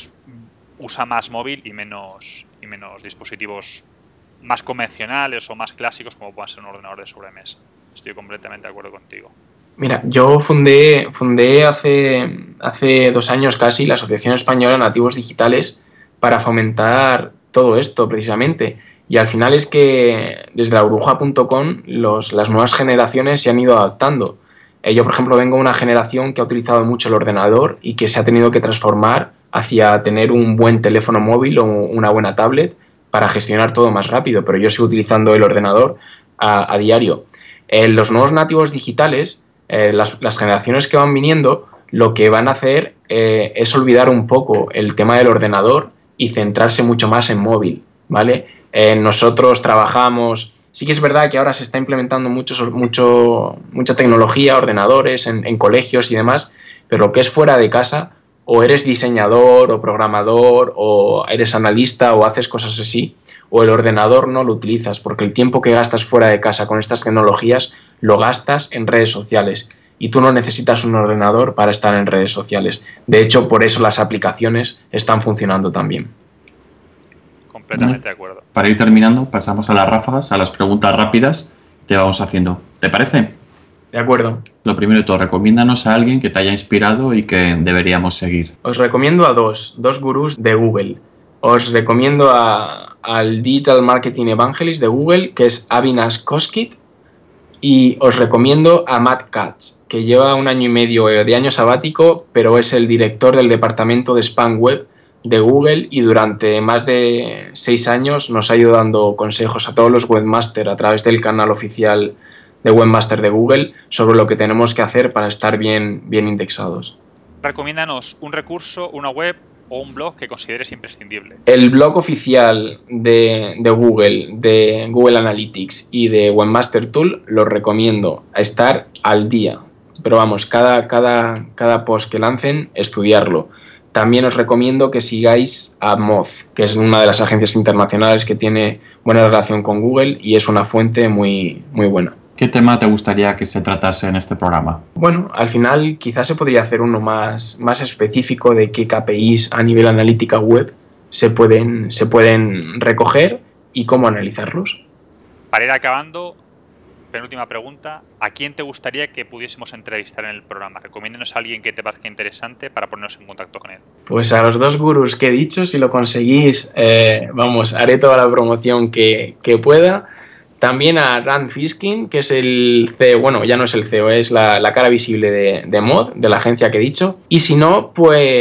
usa más móvil y menos, y menos dispositivos más convencionales o más clásicos como puedan ser un ordenador de sobremesa. Estoy completamente de acuerdo contigo. Mira, yo fundé, fundé hace, hace dos años casi la Asociación Española de Nativos Digitales para fomentar todo esto precisamente. Y al final es que desde la burbuja punto com los, las nuevas generaciones se han ido adaptando. Eh, yo, por ejemplo, vengo de una generación que ha utilizado mucho el ordenador y que se ha tenido que transformar hacia tener un buen teléfono móvil o una buena tablet para gestionar todo más rápido, pero yo sigo utilizando el ordenador a, a diario. Eh, los nuevos nativos digitales, eh, las, las generaciones que van viniendo, lo que van a hacer eh, es olvidar un poco el tema del ordenador y centrarse mucho más en móvil, ¿vale? Eh, nosotros trabajamos, sí que es verdad que ahora se está implementando mucho, mucho, mucha tecnología, ordenadores en, en colegios y demás, pero lo que es fuera de casa, o eres diseñador o programador o eres analista o haces cosas así, o el ordenador no lo utilizas, porque el tiempo que gastas fuera de casa con estas tecnologías lo gastas en redes sociales y tú no necesitas un ordenador para estar en redes sociales. De hecho, por eso las aplicaciones están funcionando tan bien. Completamente de acuerdo. Para ir terminando, pasamos a las ráfagas, a las preguntas rápidas que vamos haciendo. ¿Te parece? De acuerdo. Lo primero de todo, recomiéndanos a alguien que te haya inspirado y que deberíamos seguir. Os recomiendo a dos, dos gurús de Google. Os recomiendo a, al Digital Marketing Evangelist de Google, que es Avinash Koskit, y os recomiendo a Matt Katz, que lleva un año y medio de año sabático, pero es el director del departamento de Spam Web de Google y durante más de seis años nos ha ido dando consejos a todos los webmasters a través del canal oficial de Webmaster de Google sobre lo que tenemos que hacer para estar bien, bien indexados. Recomiéndanos un recurso, una web o un blog que consideres imprescindible. El blog oficial de, de Google, de Google Analytics y de Webmaster Tool lo recomiendo a estar al día. Pero vamos, cada, cada, cada post que lancen, estudiarlo. También os recomiendo que sigáis a Moz, que es una de las agencias internacionales que tiene buena relación con Google y es una fuente muy, muy buena. ¿Qué tema te gustaría que se tratase en este programa? Bueno, al final quizás se podría hacer uno más, más específico de qué K P Is a nivel analítica web se pueden, se pueden recoger y cómo analizarlos. Para ir acabando, penúltima pregunta. ¿A quién te gustaría que pudiésemos entrevistar en el programa? Recomiéndanos a alguien que te parezca interesante para ponernos en contacto con él. Pues a los dos gurús que he dicho, si lo conseguís, eh, vamos, haré toda la promoción que, que pueda. También a Rand Fishkin, que es el C E O, bueno, ya no es el C E O, es la, la cara visible de, de Mod, de la agencia que he dicho. Y si no,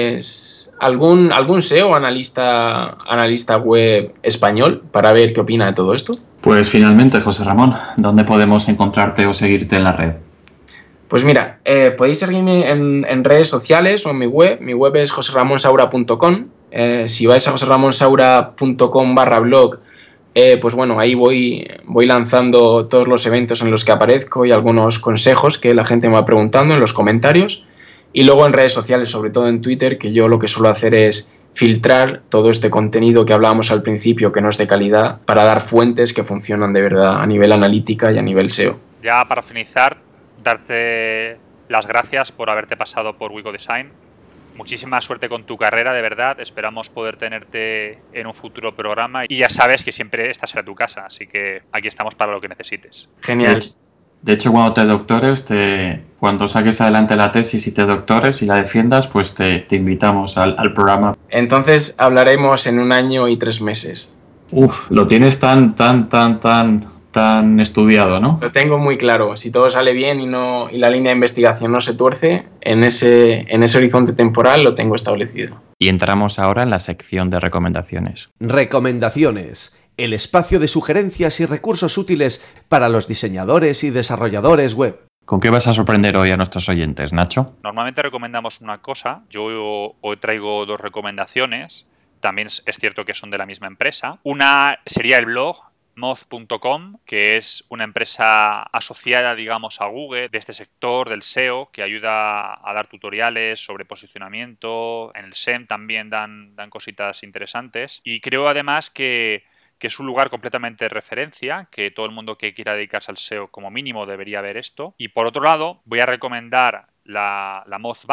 pues algún, algún S E O, analista, analista web español, para ver qué opina de todo esto. Pues finalmente, José Ramón, ¿dónde podemos encontrarte o seguirte en la red? Pues mira, eh, podéis seguirme en, en redes sociales o en mi web. Mi web es joseramonssaura punto com. Eh, si vais a joseramonssaura punto com barra blog, Eh, pues bueno, ahí voy, voy lanzando todos los eventos en los que aparezco y algunos consejos que la gente me va preguntando en los comentarios. Y luego en redes sociales, sobre todo en Twitter, que yo lo que suelo hacer es filtrar todo este contenido que hablábamos al principio, que no es de calidad, para dar fuentes que funcionan de verdad a nivel analítica y a nivel S E O. Ya para finalizar, darte las gracias por haberte pasado por Wigo Design. Muchísima suerte con tu carrera, de verdad. Esperamos poder tenerte en un futuro programa. Y ya sabes que siempre esta será tu casa, así que aquí estamos para lo que necesites. Genial. De hecho, de hecho cuando te doctores, te, cuando saques adelante la tesis y te doctores y la defiendas, pues te, te invitamos al, al programa. Entonces hablaremos en un año y tres meses. Uf, lo tienes tan, tan, tan, tan... tan estudiado, ¿no? Lo tengo muy claro. Si todo sale bien y no y la línea de investigación no se tuerce, en ese, en ese horizonte temporal lo tengo establecido. Y entramos ahora en la sección de recomendaciones. Recomendaciones. El espacio de sugerencias y recursos útiles para los diseñadores y desarrolladores web. ¿Con qué vas a sorprender hoy a nuestros oyentes, Nacho? Normalmente recomendamos una cosa. Yo hoy traigo dos recomendaciones. También es cierto que son de la misma empresa. Una sería el blog Moz punto com, que es una empresa asociada, digamos, a Google, de este sector del S E O, que ayuda a dar tutoriales sobre posicionamiento. En el S E M también dan, dan cositas interesantes. Y creo además que, que es un lugar completamente de referencia, que todo el mundo que quiera dedicarse al S E O como mínimo debería ver esto. Y por otro lado, voy a recomendar la, la Moz Bar,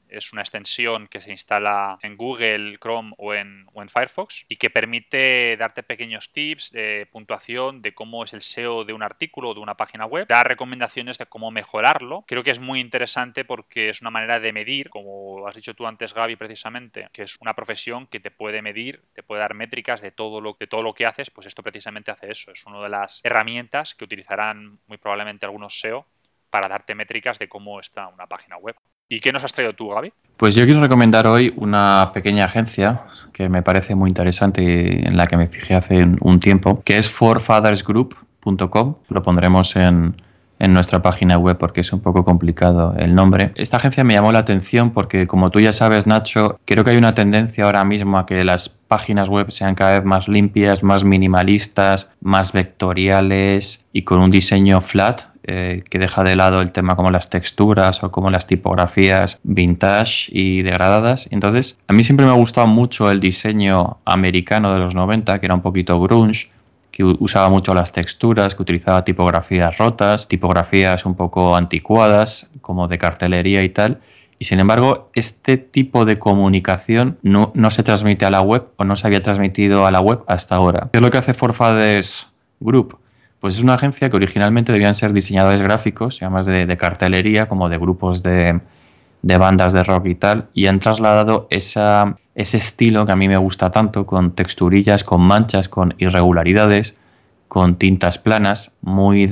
Es una extensión que se instala en Google, Chrome o en, o en Firefox y que permite darte pequeños tips de puntuación de cómo es el S E O de un artículo o de una página web, dar recomendaciones de cómo mejorarlo. Creo que es muy interesante porque es una manera de medir, como has dicho tú antes, Gaby, precisamente, que es una profesión que te puede medir, te puede dar métricas de todo lo, de todo lo que haces. Pues esto precisamente hace eso. Es una de las herramientas que utilizarán muy probablemente algunos S E O para darte métricas de cómo está una página web. ¿Y qué nos has traído tú, Gaby? Pues yo quiero recomendar hoy una pequeña agencia que me parece muy interesante y en la que me fijé hace un tiempo, que es four fathers group punto com. Lo pondremos en, en nuestra página web porque es un poco complicado el nombre. Esta agencia me llamó la atención porque, como tú ya sabes, Nacho, creo que hay una tendencia ahora mismo a que las páginas web sean cada vez más limpias, más minimalistas, más vectoriales y con un diseño flat, eh, que deja de lado el tema como las texturas o como las tipografías vintage y degradadas. Entonces, a mí siempre me ha gustado mucho el diseño americano de los noventa, que era un poquito grunge, que usaba mucho las texturas, que utilizaba tipografías rotas, tipografías un poco anticuadas, como de cartelería y tal. Y sin embargo, este tipo de comunicación no, no se transmite a la web o no se había transmitido a la web hasta ahora. ¿Qué es lo que hace four fathers group? Pues es una agencia que originalmente debían ser diseñadores gráficos, ya más de, de cartelería, como de grupos de, de bandas de rock y tal, y han trasladado esa, ese estilo que a mí me gusta tanto, con texturillas, con manchas, con irregularidades, con tintas planas, muy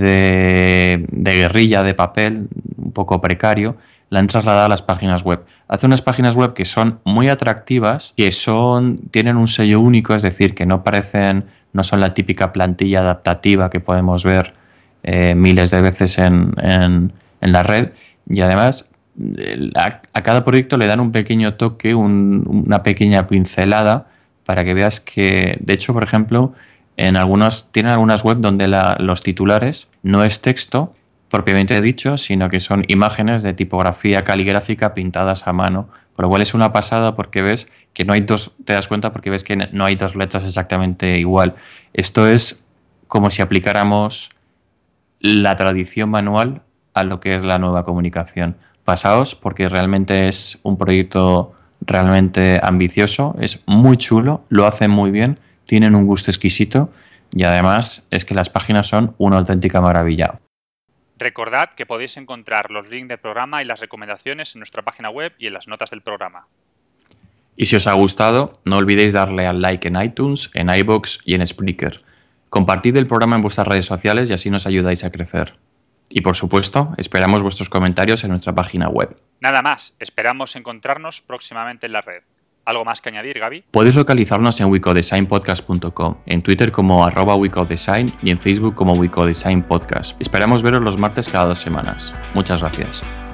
de, de guerrilla, de papel, un poco precario, la han trasladado a las páginas web. Hace unas páginas web que son muy atractivas, que son, tienen un sello único, es decir, que no parecen, no son la típica plantilla adaptativa que podemos ver eh, miles de veces en, en, en la red. Y además, a, a cada proyecto le dan un pequeño toque, un, una pequeña pincelada, para que veas que, de hecho, por ejemplo, en algunas, tienen algunas web donde la, los titulares no es texto propiamente dicho, sino que son imágenes de tipografía caligráfica pintadas a mano, por lo cual es una pasada porque ves que no hay dos, te das cuenta porque ves que no hay dos letras exactamente igual. Esto es como si aplicáramos la tradición manual a lo que es la nueva comunicación. Pasaos porque realmente es un proyecto realmente ambicioso, es muy chulo, lo hacen muy bien, tienen un gusto exquisito y además es que las páginas son una auténtica maravilla. Recordad que podéis encontrar los links del programa y las recomendaciones en nuestra página web y en las notas del programa. Y si os ha gustado, no olvidéis darle al like en iTunes, en iVoox y en Spreaker. Compartid el programa en vuestras redes sociales y así nos ayudáis a crecer. Y por supuesto, esperamos vuestros comentarios en nuestra página web. Nada más, esperamos encontrarnos próximamente en la red. ¿Algo más que añadir, Gaby? Podéis localizarnos en wicodesign podcast punto com, en Twitter como arroba wicodesign y en Facebook como wicodesign podcast. Esperamos veros los martes cada dos semanas. Muchas gracias.